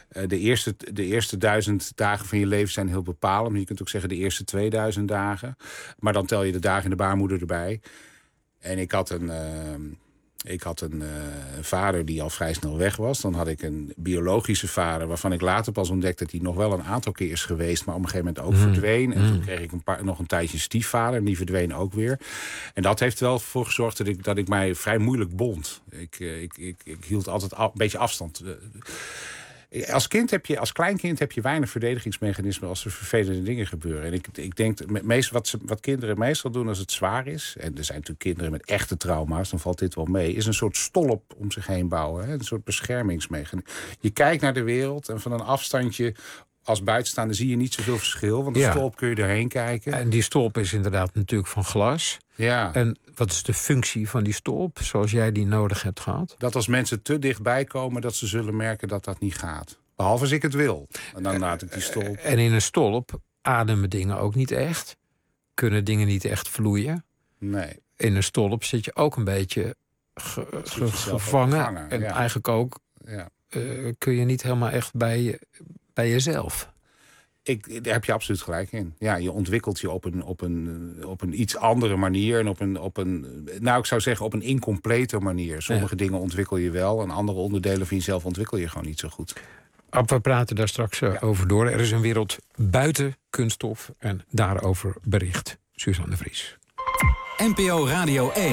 Uh, de, eerste, de eerste duizend dagen van je leven zijn heel bepalend. Je kunt ook zeggen de eerste tweeduizend dagen. Maar dan tel je de dagen in de baarmoeder erbij. En ik had een... Uh, Ik had een uh, vader die al vrij snel weg was. Dan had ik een biologische vader waarvan ik later pas ontdekte dat hij nog wel een aantal keer is geweest, maar op een gegeven moment ook mm. verdween. En mm. toen kreeg ik een paar, nog een tijdje een stiefvader en die verdween ook weer. En dat heeft wel voor gezorgd dat ik, dat ik mij vrij moeilijk bond. Ik, uh, ik, ik, ik hield altijd af, een beetje afstand. Uh, Als kind heb je, als kleinkind heb je weinig verdedigingsmechanismen als er vervelende dingen gebeuren. En ik, ik denk, meest, wat, ze, wat kinderen meestal doen als het zwaar is, en er zijn natuurlijk kinderen met echte trauma's, dan valt dit wel mee, is een soort stolp om zich heen bouwen. Hè? Een soort beschermingsmechanisme. Je kijkt naar de wereld en van een afstandje, als buitenstaander zie je niet zoveel verschil, want de ja. stolp kun je erheen kijken. En die stolp is inderdaad natuurlijk van glas. Ja. En wat is de functie van die stolp, zoals jij die nodig hebt gehad? Dat als mensen te dichtbij komen, dat ze zullen merken dat dat niet gaat. Behalve als ik het wil. En dan laat ik die stolp. En in een stolp ademen dingen ook niet echt. Kunnen dingen niet echt vloeien. Nee. In een stolp zit je ook een beetje ge, ge, gevangen. gevangen. En ja. eigenlijk ook ja. uh, kun je niet helemaal echt bij, je, bij jezelf. Ik, daar heb je absoluut gelijk in. Ja, je ontwikkelt je op een, op een, op een iets andere manier. En op een, op een, nou, ik zou zeggen op een incomplete manier. Sommige ja. dingen ontwikkel je wel. En andere onderdelen van jezelf ontwikkel je gewoon niet zo goed. Ab, we praten daar straks uh, ja. over door. Er is een wereld buiten kunststof. En daarover bericht Suzanne de Vries. N P O Radio één.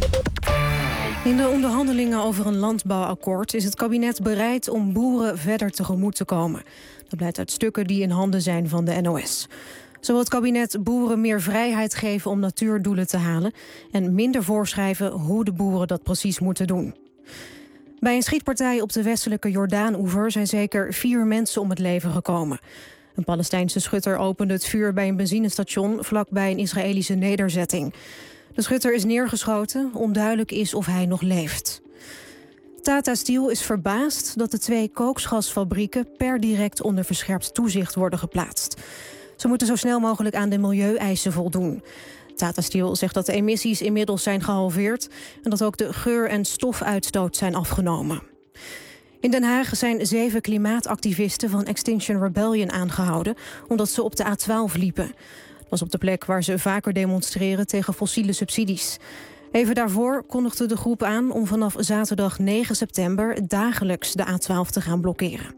In de onderhandelingen over een landbouwakkoord is het kabinet bereid om boeren verder tegemoet te komen. Dat blijkt uit stukken die in handen zijn van de N O S. Zo wil het kabinet boeren meer vrijheid geven om natuurdoelen te halen en minder voorschrijven hoe de boeren dat precies moeten doen. Bij een schietpartij op de westelijke Jordaan-oever zijn zeker vier mensen om het leven gekomen. Een Palestijnse schutter opende het vuur bij een benzinestation vlakbij een Israëlische nederzetting. De schutter is neergeschoten, onduidelijk is of hij nog leeft. Tata Steel is verbaasd dat de twee kookgasfabrieken per direct onder verscherpt toezicht worden geplaatst. Ze moeten zo snel mogelijk aan de milieueisen voldoen. Tata Steel zegt dat de emissies inmiddels zijn gehalveerd en dat ook de geur- en stofuitstoot zijn afgenomen. In Den Haag zijn zeven klimaatactivisten van Extinction Rebellion aangehouden omdat ze op de A twaalf liepen. Dat was op de plek waar ze vaker demonstreren tegen fossiele subsidies. Even daarvoor kondigde de groep aan om vanaf zaterdag negen september dagelijks de A twaalf te gaan blokkeren.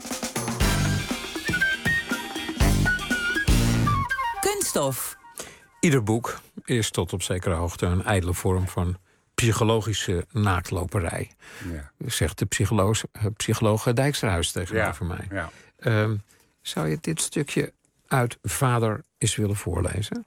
Kunststof. Ieder boek is tot op zekere hoogte een ijdele vorm van psychologische naaktloperij. Ja. Zegt de psycholoog, psycholoog Dijksterhuis tegenover ja. mij. Ja. Um, zou je dit stukje uit Vader eens willen voorlezen?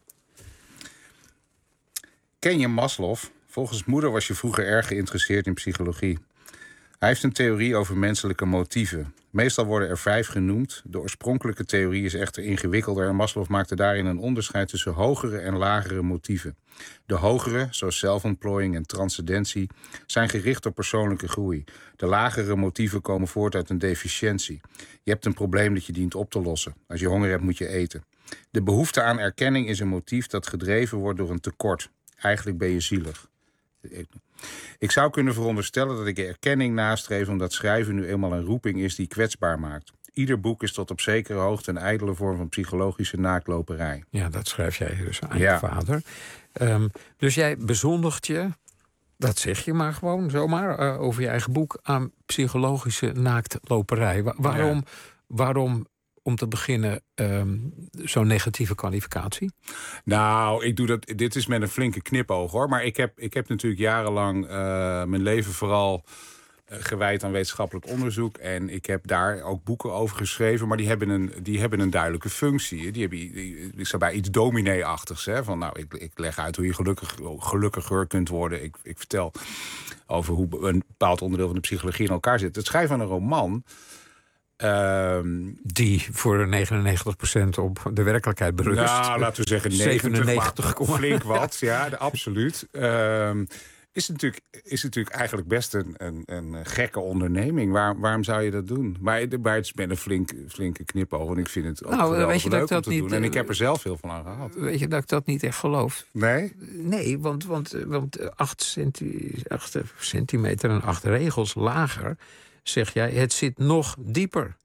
Ken je Maslow? Volgens moeder was je vroeger erg geïnteresseerd in psychologie. Hij heeft een theorie over menselijke motieven. Meestal worden er vijf genoemd. De oorspronkelijke theorie is echter ingewikkelder en Maslow maakte daarin een onderscheid tussen hogere en lagere motieven. De hogere, zoals zelfontplooiing en transcendentie, zijn gericht op persoonlijke groei. De lagere motieven komen voort uit een deficiëntie. Je hebt een probleem dat je dient op te lossen. Als je honger hebt moet je eten. De behoefte aan erkenning is een motief dat gedreven wordt door een tekort. Eigenlijk ben je zielig. Ik zou kunnen veronderstellen dat ik erkenning nastreef omdat schrijven nu eenmaal een roeping is die kwetsbaar maakt. Ieder boek is tot op zekere hoogte een ijdele vorm van psychologische naaktloperij. Ja, dat schrijf jij dus aan ja. je vader. Um, dus jij bezondigt je, dat zeg je maar gewoon zomaar, uh, over je eigen boek aan psychologische naaktloperij. Wa- waarom, ja. waarom om te beginnen um, zo'n negatieve kwalificatie? Nou, ik doe dat. Dit is met een flinke knipoog hoor. Maar ik heb, ik heb natuurlijk jarenlang uh, mijn leven vooral uh, gewijd aan wetenschappelijk onderzoek. En ik heb daar ook boeken over geschreven. Maar die hebben een, die hebben een duidelijke functie. Die hebben, die, ik zou bij iets dominee-achtigs. Hè, van nou, ik, ik leg uit hoe je gelukkig, gelukkiger kunt worden. Ik, ik vertel over hoe een bepaald onderdeel van de psychologie in elkaar zit. Het schrijven van een roman. Um, die voor negenennegentig procent op de werkelijkheid berust. Nou, laten we zeggen zevenennegentig, flink wat, ja, absoluut. Um, is, natuurlijk, is natuurlijk eigenlijk best een, een, een gekke onderneming. Waar, waarom zou je dat doen? Maar, maar het is met een flink, flinke knipoog. En ik vind het ook nou, weet je leuk dat om dat te niet, doen. En ik heb er zelf heel veel aan gehad. Weet je dat ik dat niet echt geloof? Nee? Nee, want, want, want acht, centi, acht centimeter en acht regels lager zeg jij, het zit nog dieper.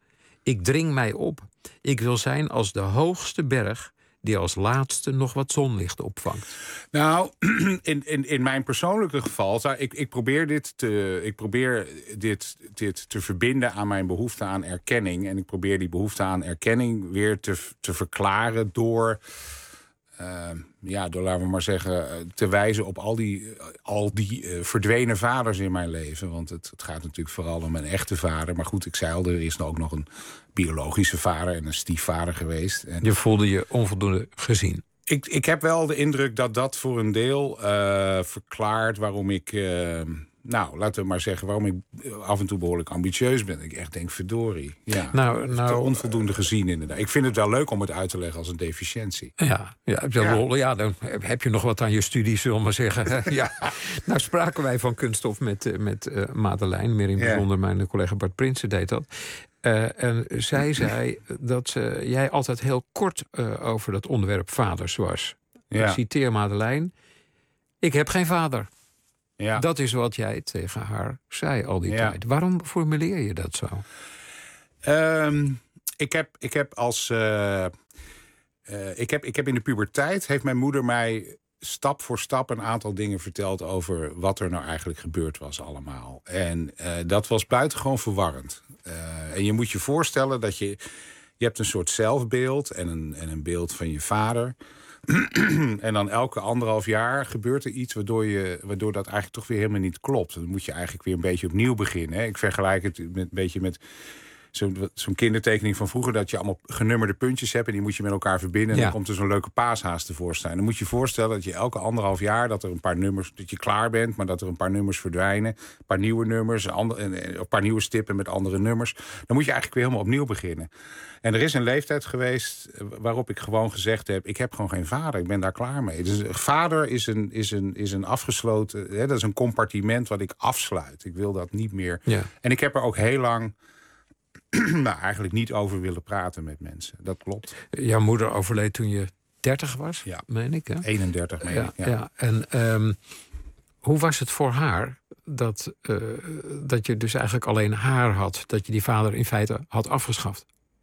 Ik dring mij op. Ik wil zijn als de hoogste berg die als laatste nog wat zonlicht opvangt. Nou, in, in, in mijn persoonlijke geval, ik, ik probeer, dit, te, ik probeer dit, dit te verbinden aan mijn behoefte aan erkenning. En ik probeer die behoefte aan erkenning weer te, te verklaren door... Uh, ja, door, laten we maar zeggen, te wijzen op al die, al die uh, verdwenen vaders in mijn leven. Want het, het gaat natuurlijk vooral om mijn echte vader. Maar goed, ik zei al, er is ook nog een biologische vader en een stiefvader geweest. En je voelde je onvoldoende gezien? Ik, ik heb wel de indruk dat dat voor een deel uh, verklaart waarom ik... Uh, Nou, laten we maar zeggen waarom ik af en toe behoorlijk ambitieus ben. Ik echt denk, verdorie. Ja, nou, nou, onvoldoende gezien inderdaad. Ik vind het wel leuk om het uit te leggen als een deficiëntie. Ja, ja, ja. ja dan heb je nog wat aan je studie, zullen we maar zeggen. ja. Nou spraken wij van kunststof met, met uh, Madeleine. Meer in bijzonder, ja. Mijn collega Bart Prinsen deed dat. Uh, en zij zei dat uh, jij altijd heel kort uh, over dat onderwerp vaders was. Ja. Ik citeer Madeleine. Ik heb geen vader. Ja. Dat is wat jij tegen haar zei al die ja. tijd. Waarom formuleer je dat zo? Um, ik, heb, ik heb als... Uh, uh, ik, heb, ik heb in de puberteit... heeft mijn moeder mij stap voor stap een aantal dingen verteld... over wat er nou eigenlijk gebeurd was allemaal. En uh, dat was buitengewoon verwarrend. Uh, en je moet je voorstellen dat je... Je hebt een soort zelfbeeld en een, en een beeld van je vader... En dan elke anderhalf jaar gebeurt er iets waardoor, je, waardoor dat eigenlijk toch weer helemaal niet klopt. Dan moet je eigenlijk weer een beetje opnieuw beginnen. Hè. Ik vergelijk het met, een beetje met zo'n zo'n kindertekening van vroeger... dat je allemaal genummerde puntjes hebt en die moet je met elkaar verbinden... en ja. dan komt er zo'n leuke paashaas tevoorschijn. Dan moet je je voorstellen dat je elke anderhalf jaar... dat er een paar nummers, dat je klaar bent, maar dat er een paar nummers verdwijnen. Een paar nieuwe nummers, een, ander, een, een paar nieuwe stippen met andere nummers. Dan moet je eigenlijk weer helemaal opnieuw beginnen. En er is een leeftijd geweest waarop ik gewoon gezegd heb... ik heb gewoon geen vader, ik ben daar klaar mee. Dus vader is een, is een, is een afgesloten... Hè, dat is een compartiment wat ik afsluit. Ik wil dat niet meer. Ja. En ik heb er ook heel lang... nou, eigenlijk niet over willen praten met mensen. Dat klopt. Jouw moeder overleed toen je dertig was, ja. meen ik, hè? eenendertig, meen ja, ik, ja. ja. En um, hoe was het voor haar dat, uh, dat je dus eigenlijk alleen haar had... dat je die vader in feite had afgeschaft?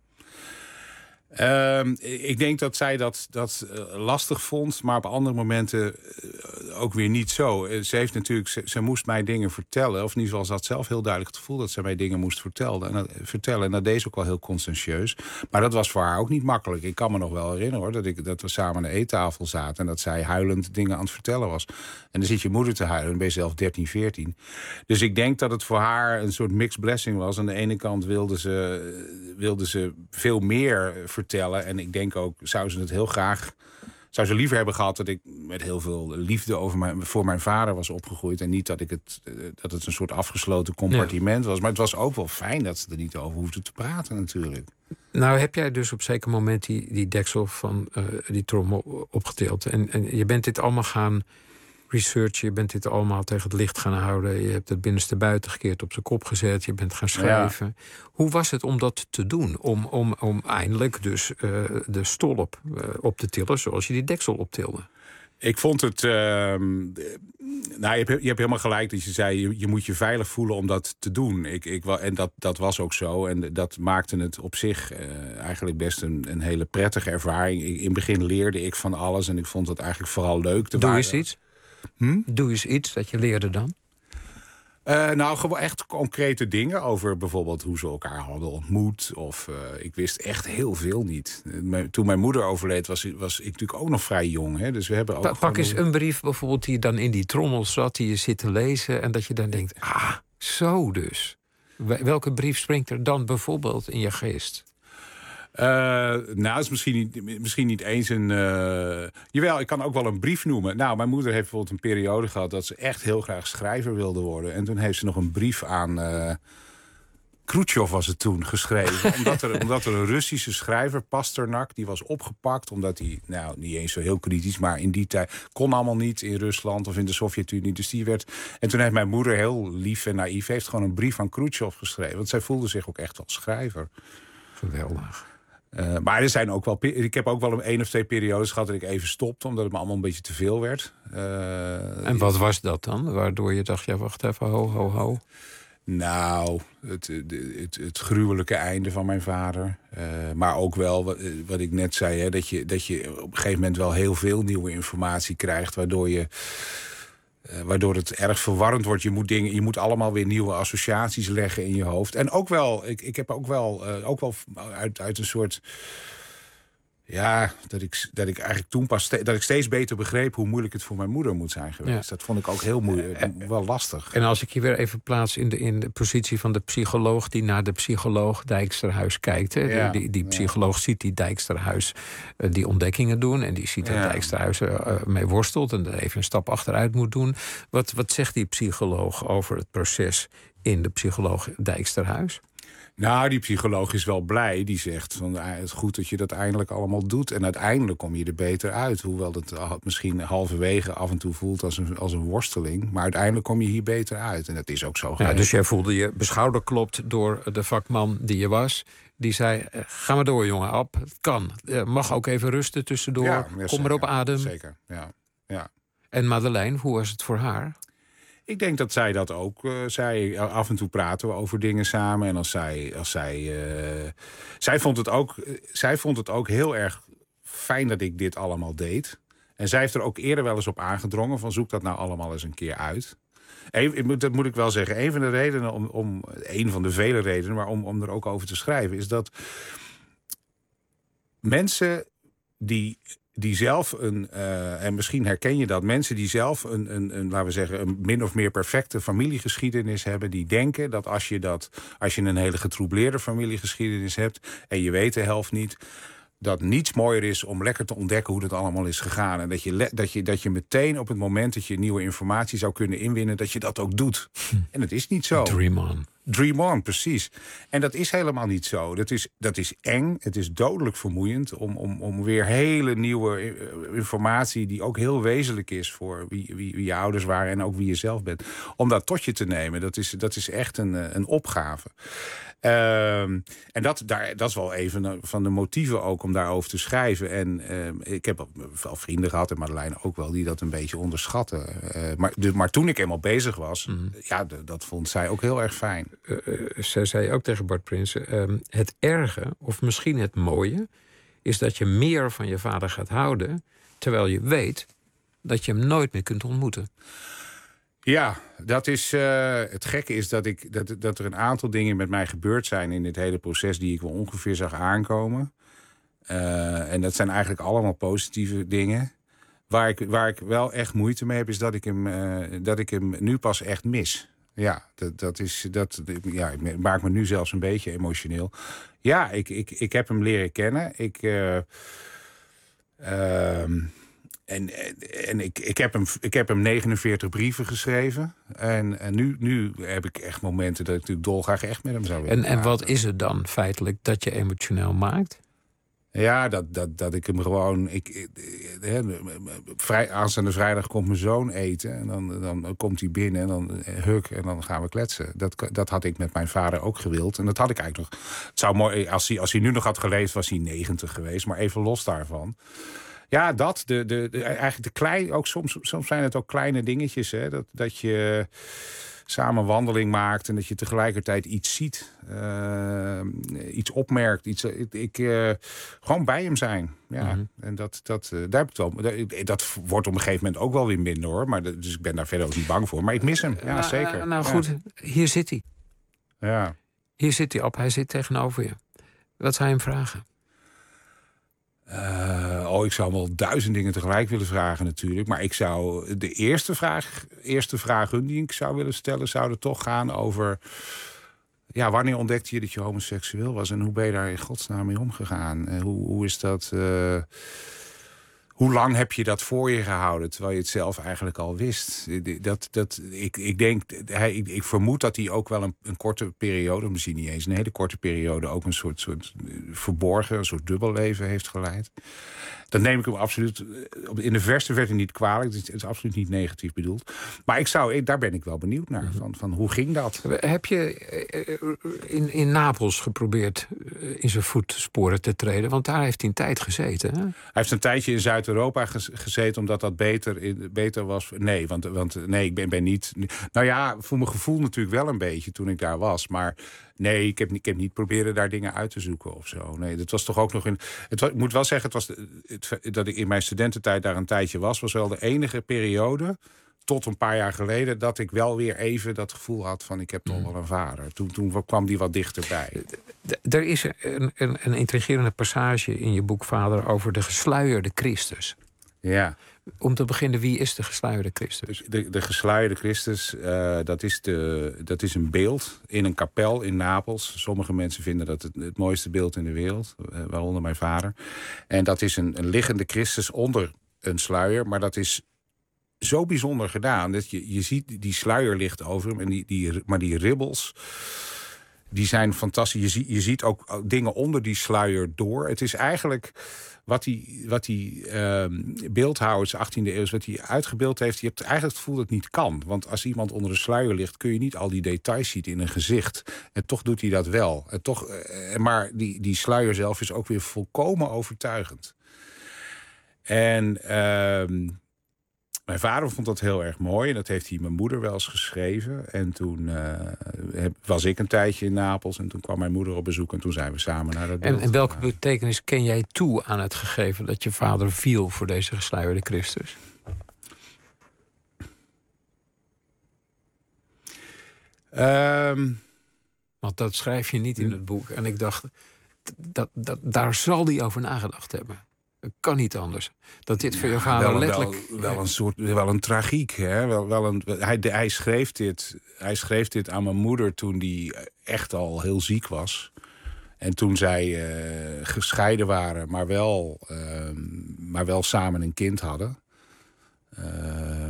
Uh, ik denk dat zij dat, dat uh, lastig vond, maar op andere momenten uh, ook weer niet zo. Uh, ze heeft natuurlijk, ze, ze moest mij dingen vertellen, of in ieder geval ze had zelf heel duidelijk het gevoel dat ze mij dingen moest vertellen. En, uh, vertellen. En dat deed ze ook wel heel conscientieus. Maar dat was voor haar ook niet makkelijk. Ik kan me nog wel herinneren hoor, dat, ik, dat we samen aan de eettafel zaten en dat zij huilend dingen aan het vertellen was. En dan zit je moeder te huilen, dan ben je zelf dertien, veertien. Dus ik denk dat het voor haar een soort mixed blessing was. Aan de ene kant wilde ze, wilde ze veel meer vertellen. Vertellen. En ik denk ook, zou ze het heel graag... zou ze liever hebben gehad dat ik met heel veel liefde over mijn, voor mijn vader was opgegroeid. En niet dat, ik het, dat het een soort afgesloten compartiment ja. was. Maar het was ook wel fijn dat ze er niet over hoefde te praten natuurlijk. Nou heb jij dus op zeker moment die, die deksel van uh, die trommel opgetild. En, en je bent dit allemaal gaan researchen. Je bent dit allemaal tegen het licht gaan houden. Je hebt het binnenste buiten gekeerd op zijn kop gezet. Je bent gaan schrijven. Ja. Hoe was het om dat te doen? Om, om, om eindelijk dus uh, de stolp uh, op te tillen zoals je die deksel optilde? Ik vond het... Uh, nou, je hebt, je hebt helemaal gelijk dat je zei... je, je moet je veilig voelen om dat te doen. Ik, ik, en dat, dat was ook zo. En dat maakte het op zich uh, eigenlijk best een, een hele prettige ervaring. In het begin leerde ik van alles. En ik vond het eigenlijk vooral leuk. Doe eens iets. Hm? Doe eens iets dat je leerde dan. Uh, nou, gewoon echt concrete dingen over bijvoorbeeld hoe ze elkaar hadden ontmoet. Of uh, ik wist echt heel veel niet. Uh, toen mijn moeder overleed was, was ik natuurlijk ook nog vrij jong. Hè? Dus we hebben ook pa, pak eens een brief bijvoorbeeld die dan in die trommel zat, die je zit te lezen en dat je dan denkt, ah, zo dus. Welke brief springt er dan bijvoorbeeld in je geest? Uh, nou, het is misschien niet, misschien niet eens een... Uh, jawel, ik kan ook wel een brief noemen. Nou, mijn moeder heeft bijvoorbeeld een periode gehad dat ze echt heel graag schrijver wilde worden. En toen heeft ze nog een brief aan... Uh, Khrushchev was het toen geschreven. omdat, er, omdat er een Russische schrijver, Pasternak, die was opgepakt. Omdat hij, nou, niet eens zo heel kritisch, maar in die tijd kon allemaal niet in Rusland of in de Sovjet-Unie. Dus die werd... En toen heeft mijn moeder heel lief en naïef heeft gewoon een brief aan Khrushchev geschreven. Want zij voelde zich ook echt als schrijver. Geweldig. Uh, maar er zijn ook wel... Ik heb ook wel een één of twee periodes gehad dat ik even stopte, omdat het me allemaal een beetje te veel werd. Uh, en wat was dat dan? Waardoor je dacht, ja, wacht even, ho, ho, ho. Nou, het, het, het, het gruwelijke einde van mijn vader. Uh, maar ook wel, wat, wat ik net zei, hè, dat, je, dat je op een gegeven moment wel heel veel nieuwe informatie krijgt, waardoor je... Uh, waardoor het erg verwarrend wordt. Je moet, dingen, je moet allemaal weer nieuwe associaties leggen in je hoofd. En ook wel, ik, ik heb ook wel, uh, ook wel uit, uit een soort... Ja, dat ik, dat ik eigenlijk toen pas ste- dat ik steeds beter begreep hoe moeilijk het voor mijn moeder moet zijn geweest. Ja. Dat vond ik ook heel moeilijk, uh, wel lastig. En als ik je weer even plaats in de, in de positie van de psycholoog die naar de psycholoog Dijksterhuis kijkt. Hè. Ja. Die, die, die psycholoog ja. ziet die Dijksterhuis uh, die ontdekkingen doen. En die ziet dat ja. Dijksterhuis uh, mee worstelt en er even een stap achteruit moet doen. Wat, wat zegt die psycholoog over het proces in de psycholoog Dijksterhuis? Nou, die psycholoog is wel blij. Die zegt van het is goed dat je dat eindelijk allemaal doet. En uiteindelijk kom je er beter uit. Hoewel het misschien halverwege af en toe voelt als een, als een worsteling. Maar uiteindelijk kom je hier beter uit. En dat is ook zo. Ja, dus jij voelde je beschouderklopt door de vakman die je was. Die zei, ga maar door jongen, Ab. Het kan. Mag ook even rusten tussendoor. Ja, ja, kom maar op adem. Zeker, ja. ja. En Madeleine, hoe was het voor haar? Ik denk dat zij dat ook uh, zei. Af en toe praten we over dingen samen. En als zij... Als zij, uh, zij, vond het ook, uh, zij vond het ook heel erg fijn dat ik dit allemaal deed. En zij heeft er ook eerder wel eens op aangedrongen... van zoek dat nou allemaal eens een keer uit. Een, dat moet ik wel zeggen. Een van de redenen, om, om, een van de vele redenen... maar om, om er ook over te schrijven... is dat mensen die... die zelf een, uh, en misschien herken je dat, mensen die zelf een, een, een, laten we zeggen, een min of meer perfecte familiegeschiedenis hebben, die denken dat als je dat, als je een hele getroubleerde familiegeschiedenis hebt en je weet de helft niet, dat niets mooier is om lekker te ontdekken hoe dat allemaal is gegaan. En dat je, le- dat je, dat je meteen op het moment dat je nieuwe informatie zou kunnen inwinnen, dat je dat ook doet. Hm. En het is niet zo. Dream on. Dream on, precies. En dat is helemaal niet zo. Dat is, dat is eng, het is dodelijk vermoeiend om, om, om weer hele nieuwe informatie, die ook heel wezenlijk is voor wie, wie, wie je ouders waren en ook wie je zelf bent, om dat tot je te nemen. Dat is, dat is echt een, een opgave. Uh, en dat, daar, dat is wel even van de motieven ook om daarover te schrijven. En uh, ik heb wel vrienden gehad, en Madeleine ook wel, die dat een beetje onderschatten. Uh, maar, de, maar toen ik eenmaal bezig was, mm. ja, de, dat vond zij ook heel erg fijn. Uh, uh, zij zei ook tegen Bart Prinsen, uh, het erge, of misschien het mooie, is dat je meer van je vader gaat houden, terwijl je weet dat je hem nooit meer kunt ontmoeten. Ja, dat is, uh, het gekke is dat, ik, dat, dat er een aantal dingen met mij gebeurd zijn in dit hele proces die ik wel ongeveer zag aankomen. Uh, en dat zijn eigenlijk allemaal positieve dingen. Waar ik, waar ik wel echt moeite mee heb, is dat ik hem, uh, dat ik hem nu pas echt mis. Ja, dat, dat is, dat, ja, ik maak me nu zelfs een beetje emotioneel. Ja, ik, ik, ik heb hem leren kennen. Ik... Uh, uh, En, en ik, ik, heb hem, ik heb hem negenenveertig brieven geschreven. En, en nu, nu heb ik echt momenten dat ik natuurlijk dolgraag echt met hem zou willen En, en wat is het dan feitelijk dat je emotioneel maakt? Ja, dat, dat, dat ik hem gewoon... Ik, ik, he, vrij, aanstaande vrijdag komt mijn zoon eten. En dan, dan komt hij binnen en dan huk en dan gaan we kletsen. Dat, dat had ik met mijn vader ook gewild. En dat had ik eigenlijk nog... Het zou mooi, als, hij, als hij nu nog had geleefd, was hij negentig geweest. Maar even los daarvan... Ja, dat. De, de, de, eigenlijk de klein, ook soms, soms zijn het ook kleine dingetjes. Hè, dat, dat je samen wandeling maakt en dat je tegelijkertijd iets ziet. Uh, iets opmerkt. Iets, ik, uh, gewoon bij hem zijn. Ja. Mm-hmm. En dat, dat, uh, daar heb ik wel, dat, dat wordt op een gegeven moment ook wel weer minder hoor. Maar dat, dus ik ben daar verder ook niet bang voor. Maar ik mis hem. Ja, nou, zeker. Uh, nou goed, ja. Hier zit hij. Ja. Hier zit hij op. Hij zit tegenover je. Wat zou je hem vragen? Uh, oh, ik zou wel duizend dingen tegelijk willen vragen natuurlijk. Maar ik zou de eerste vraag, eerste vragen die ik zou willen stellen, zouden toch gaan over... Ja, wanneer ontdekte je dat je homoseksueel was? En hoe ben je daar in godsnaam mee omgegaan? Uh, hoe, hoe is dat... Uh, Hoe lang heb je dat voor je gehouden, terwijl je het zelf eigenlijk al wist? Dat, dat, ik, ik, denk, hij, ik, ik vermoed dat hij ook wel een, een korte periode, misschien niet eens een hele korte periode, ook een soort, soort verborgen, een soort dubbelleven heeft geleid. Dat neem ik hem absoluut in de verste verte niet kwalijk. Het is, het is absoluut niet negatief bedoeld. Maar ik zou, daar ben ik wel benieuwd naar. Van, van hoe ging dat? Heb je in, in Napels geprobeerd in zijn voetsporen te treden? Want daar heeft hij een tijd gezeten. Hè? Hij heeft een tijdje in Zuid Zuid-Europa gezeten omdat dat beter, in, beter was. Nee, want, want nee, ik ben, ben niet... Nou ja, voor mijn gevoel natuurlijk wel een beetje toen ik daar was. Maar nee, ik heb, ik heb niet proberen daar dingen uit te zoeken of zo. Nee, dat was toch ook nog in... Het was, ik moet wel zeggen, het was het, dat ik in mijn studententijd daar een tijdje was... was wel de enige periode... tot een paar jaar geleden, dat ik wel weer even dat gevoel had van... ik heb toch wel een vader. Toen, toen kwam die wat dichterbij. Er is een, een, een intrigerende passage in je boek, Vader... over de gesluierde Christus. Ja. Om te beginnen, wie is de gesluierde Christus? De, de gesluierde Christus, uh, dat, is de, dat is een beeld in een kapel in Napels. Sommige mensen vinden dat het, het mooiste beeld in de wereld. Uh, waaronder mijn vader. En dat is een, een liggende Christus onder een sluier. Maar dat is... zo bijzonder gedaan. Dat je, je ziet, die sluier ligt over hem. En die, die, maar die ribbels, die zijn fantastisch. Je, zie, je ziet ook dingen onder die sluier door. Het is eigenlijk wat die, wat die uh, beeldhouwers, achttiende eeuw, wat hij uitgebeeld heeft. Je hebt eigenlijk het gevoel dat het niet kan. Want als iemand onder de sluier ligt, kun je niet al die details zien in een gezicht. En toch doet hij dat wel. En toch, uh, maar die, die sluier zelf is ook weer volkomen overtuigend. En... Uh, Mijn vader vond dat heel erg mooi en dat heeft hij mijn moeder wel eens geschreven. En toen uh, was ik een tijdje in Napels en toen kwam mijn moeder op bezoek... en toen zijn we samen naar dat beeld. En, en welke betekenis ken jij toe aan het gegeven... dat je vader viel voor deze gesluierde Christus? Um, Want dat schrijf je niet in het boek. En ik dacht, dat, dat, daar zal hij over nagedacht hebben. Het kan niet anders. Dat dit voor je vader wel, letterlijk... Wel, wel een soort, wel een tragiek. Hè? Wel, wel een, hij, hij, schreef dit, hij schreef dit aan mijn moeder toen die echt al heel ziek was. En toen zij uh, gescheiden waren, maar wel, uh, maar wel samen een kind hadden. Uh,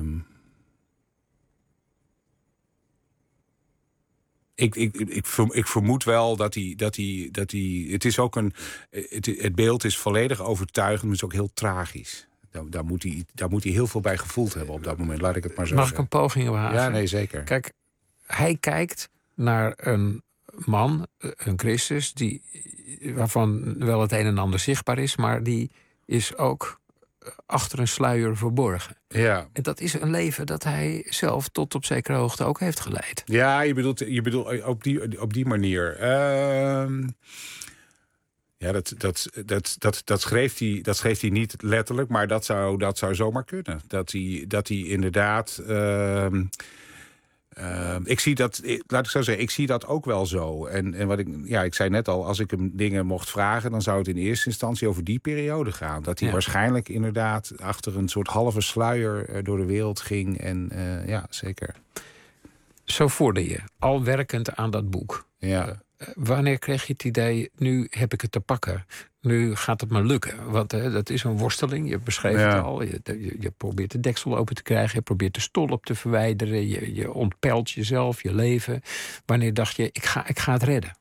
Ik, ik, ik, ik vermoed wel dat hij, dat hij, dat hij... Het is ook een... Het, het beeld is volledig overtuigend, maar het is ook heel tragisch. Daar, daar, moet hij, daar moet hij heel veel bij gevoeld hebben op dat moment. Laat ik het maar zo Mag zeggen. ik een poging wagen? Ja, nee, zeker. Kijk, hij kijkt naar een man, een Christus... Die, waarvan wel het een en ander zichtbaar is... maar die is ook achter een sluier verborgen. Ja. En dat is een leven dat hij zelf tot op zekere hoogte ook heeft geleid. Ja, je bedoelt, je bedoelt op, die, op die manier. Uh, ja, dat, dat, dat, dat, dat, schreef hij, dat schreef hij niet letterlijk, maar dat zou, dat zou zomaar kunnen. Dat hij, dat hij inderdaad... Uh, Uh, ik zie dat, laat ik zo zeggen, ik zie dat ook wel zo. En, en wat ik, ja, ik zei net al, als ik hem dingen mocht vragen... dan zou het in eerste instantie over die periode gaan. Dat hij ja. waarschijnlijk inderdaad achter een soort halve sluier uh, door de wereld ging. En uh, ja, zeker. Zo voerde je, al werkend aan dat boek. Ja. Uh, wanneer kreeg je het idee, nu heb ik het te pakken? Nu gaat het me lukken. Want uh, dat is een worsteling, je beschreef ja. het al. Je, je, je probeert de deksel open te krijgen. Je probeert de stolp te verwijderen. Je, je ontpelt jezelf, je leven. Wanneer dacht je, ik ga, ik ga het redden?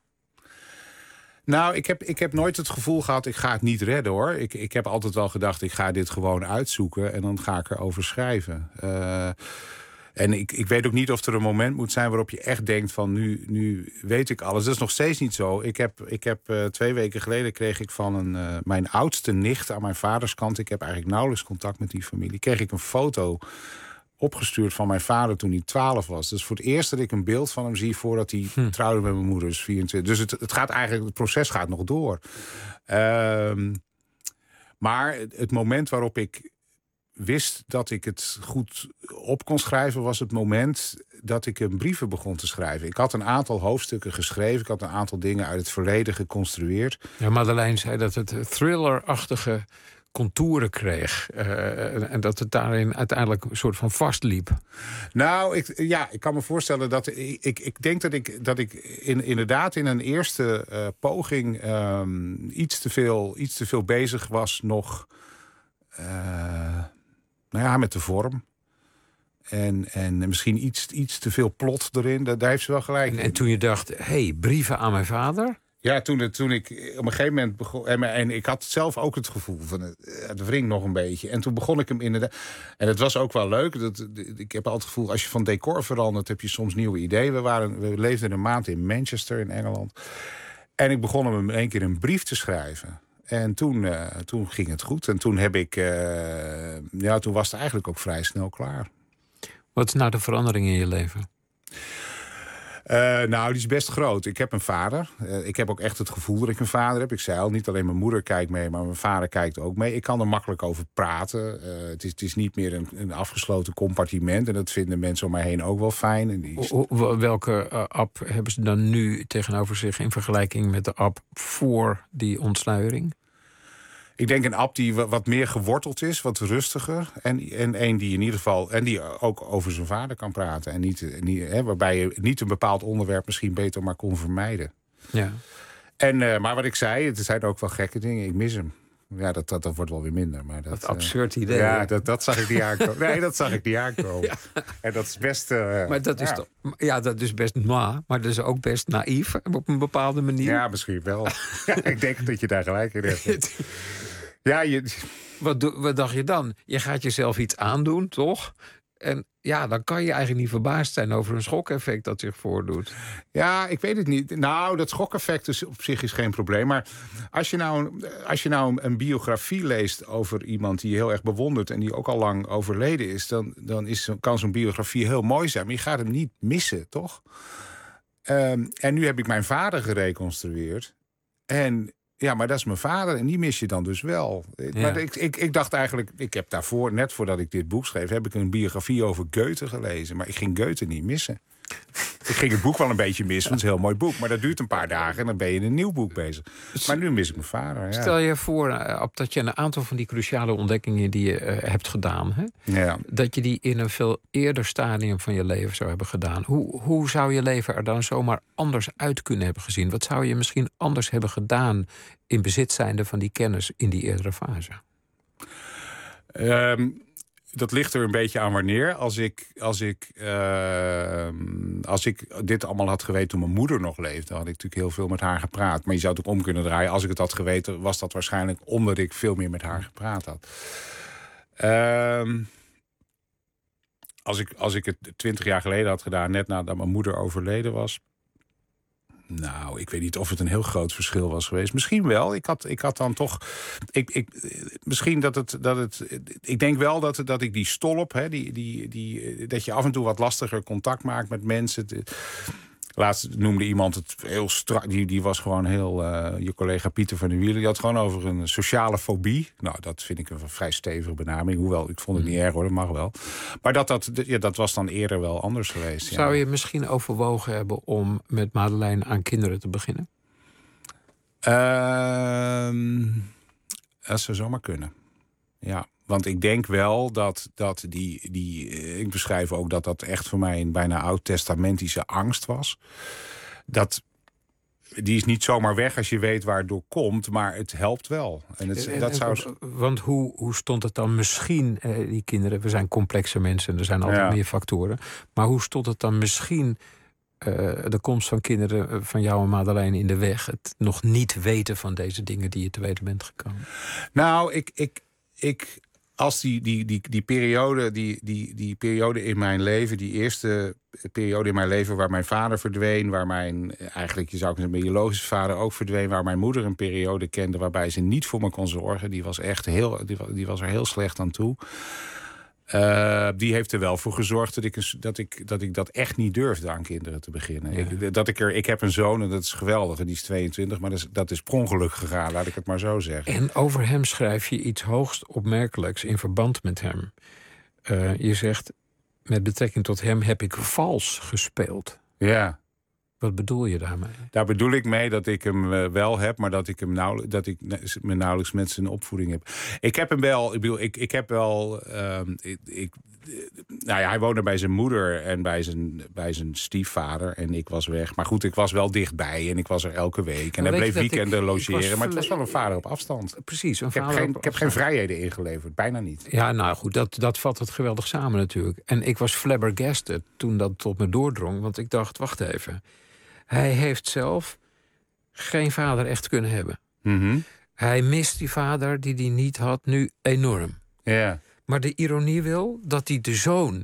Nou, ik heb, ik heb nooit het gevoel gehad, ik ga het niet redden, hoor. Ik, ik heb altijd wel gedacht, ik ga dit gewoon uitzoeken... en dan ga ik erover schrijven. Uh, En ik, ik weet ook niet of er een moment moet zijn waarop je echt denkt van nu, nu weet ik alles. Dat is nog steeds niet zo. Ik heb, ik heb uh, twee weken geleden kreeg ik van een, uh, mijn oudste nicht aan mijn vaders kant. Ik heb eigenlijk nauwelijks contact met die familie. Kreeg ik een foto opgestuurd van mijn vader toen hij twaalf was. Dus voor het eerst dat ik een beeld van hem zie voordat hij hm. trouwde met mijn moeder. Dus, vierentwintig. Dus het, het gaat eigenlijk, het proces gaat nog door. Uh, maar het moment waarop ik wist dat ik het goed op kon schrijven... was het moment dat ik een brieven begon te schrijven. Ik had een aantal hoofdstukken geschreven. Ik had een aantal dingen uit het verleden geconstrueerd. Ja, Madeleine zei dat het thriller-achtige contouren kreeg. Uh, en dat het daarin uiteindelijk een soort van vastliep. Nou, ik, ja, ik kan me voorstellen dat... Ik, ik, ik denk dat ik, dat ik in, inderdaad in een eerste uh, poging... Um, iets, te veel, iets te veel bezig was nog... Uh, nou ja, met de vorm. En, en misschien iets, iets te veel plot erin. Daar heeft ze wel gelijk. En, en toen je dacht, hé, hey, brieven aan mijn vader? Ja, toen, toen ik op een gegeven moment begon... En, en ik had zelf ook het gevoel van, het wringt nog een beetje. En toen begon ik hem inderdaad... En het was ook wel leuk. Dat, ik heb altijd het gevoel, als je van decor verandert... heb je soms nieuwe ideeën. We, waren, we leefden een maand in Manchester, in Engeland. En ik begon hem in één keer een brief te schrijven. En toen, uh, toen ging het goed. En toen heb ik... Uh, ja, toen was het eigenlijk ook vrij snel klaar. Wat is nou de verandering in je leven? Uh, nou, die is best groot. Ik heb een vader. Uh, ik heb ook echt het gevoel dat ik een vader heb. Ik zei al, niet alleen mijn moeder kijkt mee, maar mijn vader kijkt ook mee. Ik kan er makkelijk over praten. Uh, het, is, het is niet meer een, een afgesloten compartiment. En dat vinden mensen om mij heen ook wel fijn. En die... o, welke uh, app hebben ze dan nu tegenover zich in vergelijking met de app voor die ontsluiering? Ik denk een app die wat meer geworteld is, wat rustiger. En, en een die in ieder geval. En die ook over zijn vader kan praten. En niet, niet, hè, waarbij je niet een bepaald onderwerp misschien beter maar kon vermijden. Ja. En, uh, maar wat ik zei, het zijn ook wel gekke dingen. Ik mis hem. Ja, dat, dat, dat wordt wel weer minder. Maar dat, dat absurd idee. Uh, ja, dat, dat zag ik niet aankomen. Nee, dat zag ik niet aankomen. Ja. En dat is best... Uh, maar dat is ja. toch, ja, dat is best moi, maar dat is ook best naïef op een bepaalde manier. Ja, misschien wel. Ja, ik denk dat je daar gelijk in hebt. Ja, je... wat, do, wat dacht je dan? Je gaat jezelf iets aandoen, toch? En ja, dan kan je eigenlijk niet verbaasd zijn over een schokeffect dat zich voordoet. Ja, ik weet het niet. Nou, dat schokeffect is op zich is geen probleem. Maar als je nou, als je nou een biografie leest over iemand die je heel erg bewondert en die ook al lang overleden is, dan, dan is, kan zo'n biografie heel mooi zijn. Maar je gaat hem niet missen, toch? Um, en nu heb ik mijn vader gereconstrueerd. En ja, maar dat is mijn vader en die mis je dan dus wel. Ja. Maar ik, ik, ik dacht eigenlijk, ik heb daarvoor, net voordat ik dit boek schreef, heb ik een biografie over Goethe gelezen. Maar ik ging Goethe niet missen. Ik ging het boek wel een beetje missen, want het is een heel mooi boek. Maar dat duurt een paar dagen en dan ben je in een nieuw boek bezig. Maar nu mis ik mijn vader. Ja. Stel je voor, Ab, dat je een aantal van die cruciale ontdekkingen die je uh, hebt gedaan, hè? Ja. dat je die in een veel eerder stadium van je leven zou hebben gedaan. Hoe, hoe zou je leven er dan zomaar anders uit kunnen hebben gezien? Wat zou je misschien anders hebben gedaan in bezit zijnde van die kennis in die eerdere fase? Um... Dat ligt er een beetje aan wanneer. Als ik, als, ik, uh, als ik dit allemaal had geweten toen mijn moeder nog leefde, had ik natuurlijk heel veel met haar gepraat. Maar je zou het ook om kunnen draaien. Als ik het had geweten, was dat waarschijnlijk omdat ik veel meer met haar gepraat had. Uh, als, ik, als ik het twintig jaar geleden had gedaan, net nadat mijn moeder overleden was. Nou, ik weet niet of het een heel groot verschil was geweest. Misschien wel. Ik had, ik had dan toch... Ik, ik, misschien dat het, dat het... Ik denk wel dat, dat ik die stolp... Hè, die, die, die, dat je af en toe wat lastiger contact maakt met mensen. Laatst noemde iemand het heel strak. Die, die was gewoon heel... Uh, je collega Pieter van der Wielen. Die had gewoon over een sociale fobie. Nou, dat vind ik een vrij stevige benaming. Hoewel, ik vond het niet erg hoor. Dat mag wel. Maar dat, dat, ja, dat was dan eerder wel anders geweest. Zou ja. je misschien overwogen hebben om met Madeleine aan kinderen te beginnen? Uh, dat zou zomaar kunnen. Ja. Want ik denk wel dat, dat die, die... Ik beschrijf ook dat dat echt voor mij een bijna oud-testamentische angst was. Dat... Die is niet zomaar weg als je weet waar het door komt, maar het helpt wel. En het, en, dat zou... Want hoe, hoe stond het dan misschien, eh, die kinderen... We zijn complexe mensen en er zijn altijd ja. meer factoren. Maar hoe stond het dan misschien... Uh, de komst van kinderen van jou en Madeleine in de weg... het nog niet weten van deze dingen die je te weten bent gekomen? Nou, ik... ik, ik als die, die, die, die, periode, die, die, die periode in mijn leven, die eerste periode in mijn leven waar mijn vader verdween, waar mijn, eigenlijk je zou kunnen zeggen, mijn biologische vader ook verdween, waar mijn moeder een periode kende waarbij ze niet voor me kon zorgen, die was echt heel, die, die was er heel slecht aan toe. Uh, die heeft er wel voor gezorgd dat ik, dat, ik, dat ik dat echt niet durfde aan kinderen te beginnen. Ja. Ik, dat ik, er, ik heb een zoon en dat is geweldig en die is tweeëntwintig... maar dat is, dat is per ongeluk gegaan, laat ik het maar zo zeggen. En over hem schrijf je iets hoogst opmerkelijks in verband met hem. Uh, je zegt, met betrekking tot hem heb ik vals gespeeld. Ja. Wat bedoel je daarmee? Daar bedoel ik mee dat ik hem uh, wel heb, maar dat ik hem nauw, dat ik me nauwelijks met zijn opvoeding heb. Ik heb hem wel, ik bedoel, ik, ik heb wel, uh, ik, ik, nou ja, hij woonde bij zijn moeder en bij zijn, bij zijn stiefvader en ik was weg. Maar goed, ik was wel dichtbij en ik was er elke week. En hij bleef weekenden ik, logeren, ik maar het was wel een vader op afstand. Precies, een ik heb vader geen, op Ik heb geen vrijheden ingeleverd, bijna niet. Ja, nou goed, dat, dat vat het geweldig samen natuurlijk. En ik was flabbergasted toen dat tot me doordrong, want ik dacht, wacht even. Hij heeft zelf geen vader echt kunnen hebben. Mm-hmm. Hij mist die vader die hij niet had nu enorm. Ja. Maar de ironie wil dat hij de zoon die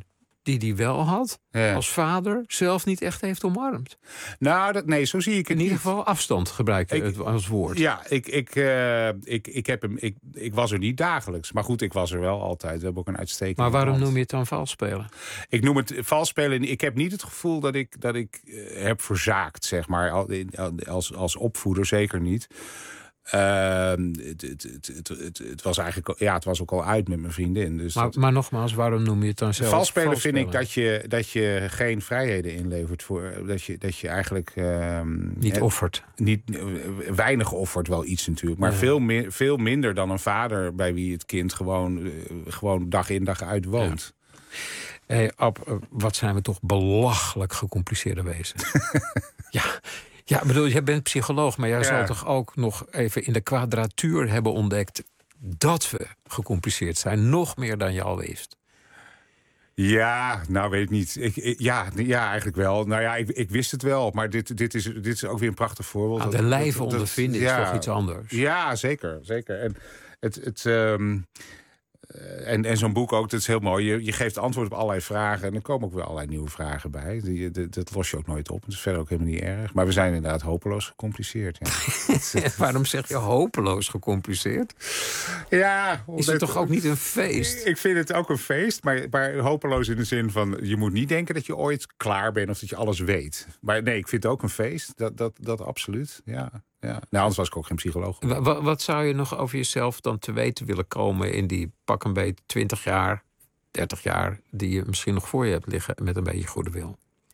die hij wel had, ja. als vader zelf niet echt heeft omarmd. Nou, dat, nee, zo zie ik het In ieder niet. geval afstand gebruik je het als woord. Ja, ik, ik, uh, ik, ik, heb hem, ik, ik was er niet dagelijks. Maar goed, ik was er wel altijd. We hebben ook een uitstekende Maar waarom band. noem je het dan vals spelen? Ik noem het vals spelen. Ik heb niet het gevoel dat ik, dat ik uh, heb verzaakt, zeg maar. Als, als opvoeder zeker niet. Uh, het, het, het, het, het was eigenlijk, ja, het was ook al uit met mijn vriendin. Dus maar, dat... maar nogmaals, waarom noem je het dan zelf? Vals spelen vind ik dat je, dat je geen vrijheden inlevert voor dat je, dat je eigenlijk uh, niet eh, offert. Niet uh, weinig offert, wel iets natuurlijk, maar ja. veel, meer, veel minder dan een vader bij wie het kind gewoon, uh, gewoon dag in dag uit woont. Ja. Hey, Ab, wat zijn we toch belachelijk gecompliceerde wezens? ja. Ja, bedoel, jij bent psycholoog, maar jij ja. zal toch ook nog even in de kwadratuur hebben ontdekt dat we gecompliceerd zijn, nog meer dan je al wist. Ja, nou weet ik niet. Ik, ik, ja, ja, eigenlijk wel. Nou ja, ik, ik wist het wel, maar dit, dit, is, dit is ook weer een prachtig voorbeeld. Ah, de lijve ondervinden is ja, toch iets anders? Ja, zeker. zeker. En het... het um, En, en zo'n boek ook, dat is heel mooi. Je, je geeft antwoord op allerlei vragen. En er komen ook weer allerlei nieuwe vragen bij. Die, dat, dat los je ook nooit op. Dat is verder ook helemaal niet erg. Maar we zijn inderdaad hopeloos gecompliceerd. Ja. Waarom zeg je hopeloos gecompliceerd? Ja, is het toch ook niet een feest? Ik vind het ook een feest. Maar, maar hopeloos in de zin van... je moet niet denken dat je ooit klaar bent of dat je alles weet. Maar nee, ik vind het ook een feest. Dat, dat, dat absoluut, ja. Ja. Nou, anders was ik ook geen psycholoog. Wat, wat zou je nog over jezelf dan te weten willen komen in die pak een beetje twintig jaar, dertig jaar... die je misschien nog voor je hebt liggen met een beetje goede wil?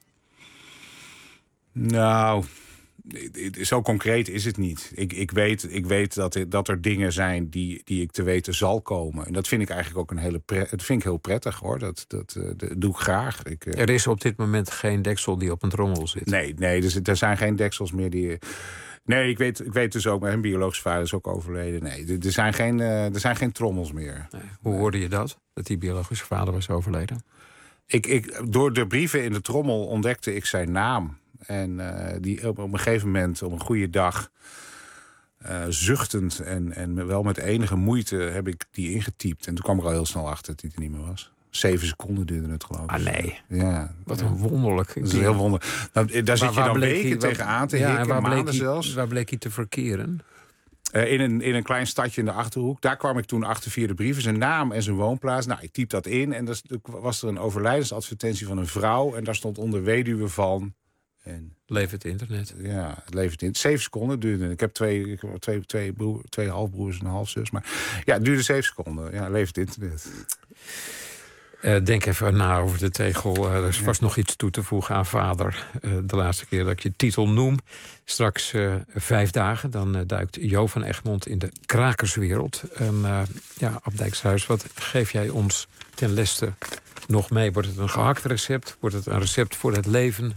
Nou, zo concreet is het niet. Ik, ik weet, ik weet dat, er, dat er dingen zijn die, die ik te weten zal komen. En dat vind ik eigenlijk ook een hele pret, dat vind ik heel prettig, hoor. Dat, dat, dat doe ik graag. Ik, er is op dit moment geen deksel die op een trommel zit. Nee, nee dus, er zijn geen deksels meer die... Nee, ik weet, ik weet dus ook, mijn biologische vader is ook overleden. Nee, er zijn geen, er zijn geen trommels meer. Nee. Hoe hoorde je dat, dat die biologische vader was overleden? Ik, ik, door de brieven in de trommel ontdekte ik zijn naam. En uh, die op, op een gegeven moment, op een goede dag... Uh, zuchtend en, en wel met enige moeite heb ik die ingetypt. En toen kwam ik al heel snel achter dat hij er niet meer was. Zeven seconden duurde het, geloof ik. Ah, nee. Ja. Wat een wonderlijk. Dat is heel wonderlijk. Nou, daar zit je dan weken hij, tegenaan te hikken, ja, maanden zelfs. Waar bleek hij te verkeren? Uh, in, een, in een klein stadje in de Achterhoek. Daar kwam ik toen achter via de brieven. Zijn naam en zijn woonplaats. Nou, ik typ dat in. En er was er een overlijdensadvertentie van een vrouw. En daar stond onder weduwe van... En, Leef het internet. Ja, het levert in. Zeven seconden duurde. Ik heb twee, ik heb twee, twee, broer, twee halfbroers en een halfzus. Maar ja, het duurde zeven seconden. Ja, leef het internet. Uh, denk even na over de tegel. Uh, er is vast ja. nog iets toe te voegen aan vader. Uh, de laatste keer dat ik je titel noem. Straks uh, vijf dagen. Dan uh, duikt Jo van Egmond in de krakerswereld. En uh, ja, Ab Dijksterhuis, wat geef jij ons ten leste nog mee? Wordt het een gehakt recept? Wordt het een recept voor het leven?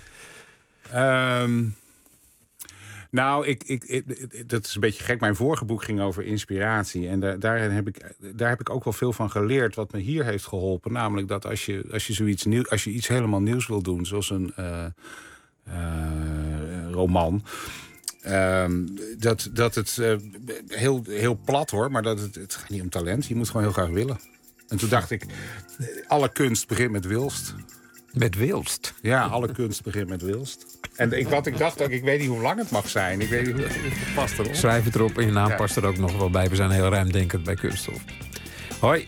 Um, nou, ik, ik, ik, dat is een beetje gek. Mijn vorige boek ging over inspiratie. En daar, daarin heb ik, daar heb ik ook wel veel van geleerd wat me hier heeft geholpen. Namelijk dat als je, als je, zoiets nieuw, als je iets helemaal nieuws wil doen, zoals een uh, uh, roman... Um, dat, dat het uh, heel, heel plat hoor, maar dat het, het gaat niet om talent. Je moet gewoon heel graag willen. En toen dacht ik, alle kunst begint met wilst. Met wilst? Ja, alle kunst begint met wilst. En ik, wat ik dacht ook, ik weet niet hoe lang het mag zijn. Ik weet niet hoe het past erop. Schrijf het erop en je naam ja. past er ook nog wel bij. We zijn heel ruimdenkend bij Kunststof. Hoi.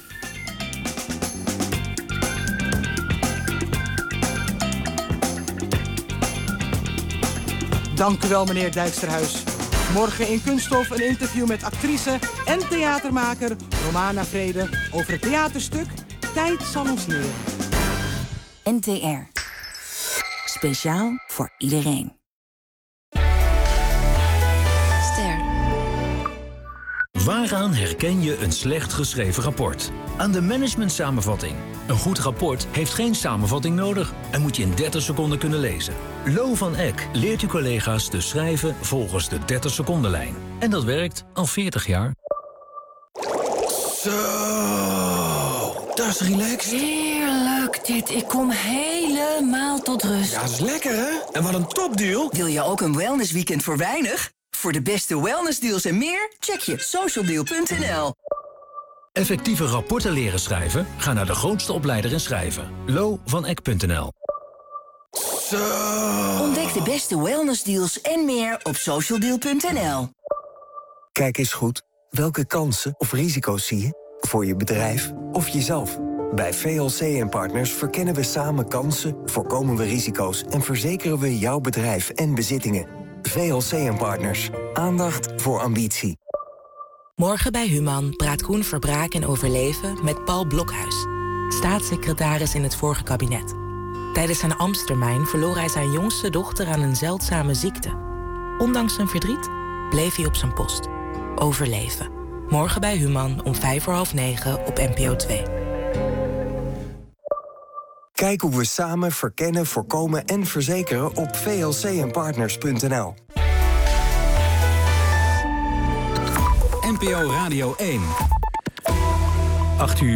Dank u wel, meneer Dijksterhuis. Morgen in Kunststof een interview met actrice en theatermaker Romana Vrede over het theaterstuk Tijd zal ons leren. N T R. Speciaal voor iedereen. Ster. Waaraan herken je een slecht geschreven rapport? Aan de managementsamenvatting. Een goed rapport heeft geen samenvatting nodig en moet je in dertig seconden kunnen lezen. Lo van Eck leert uw collega's te schrijven volgens de dertig secondenlijn. En dat werkt al veertig jaar. Zo, dat is relaxed. Heerlijk dit. Ik kom helemaal tot rust. Ja, dat is lekker, hè? En wat een topdeal. Wil je ook een wellnessweekend voor weinig? Voor de beste wellnessdeals en meer, check je socialdeal punt n l. Effectieve rapporten leren schrijven? Ga naar de grootste opleider in schrijven. lo van eck punt n l. Ontdek de beste wellnessdeals en meer op socialdeal punt n l. Kijk eens goed. Welke kansen of risico's zie je? Voor je bedrijf of jezelf? Bij V L C en Partners verkennen we samen kansen, voorkomen we risico's en verzekeren we jouw bedrijf en bezittingen. V L C en Partners. Aandacht voor ambitie. Morgen bij Human praat Koen Verbraak en overleven met Paul Blokhuis, staatssecretaris in het vorige kabinet. Tijdens zijn ambtstermijn verloor hij zijn jongste dochter aan een zeldzame ziekte. Ondanks zijn verdriet bleef hij op zijn post. Overleven. Morgen bij Human om vijf voor half negen op N P O twee. Kijk hoe we samen verkennen, voorkomen en verzekeren op v l c en partners punt n l. N P O Radio één. acht uur.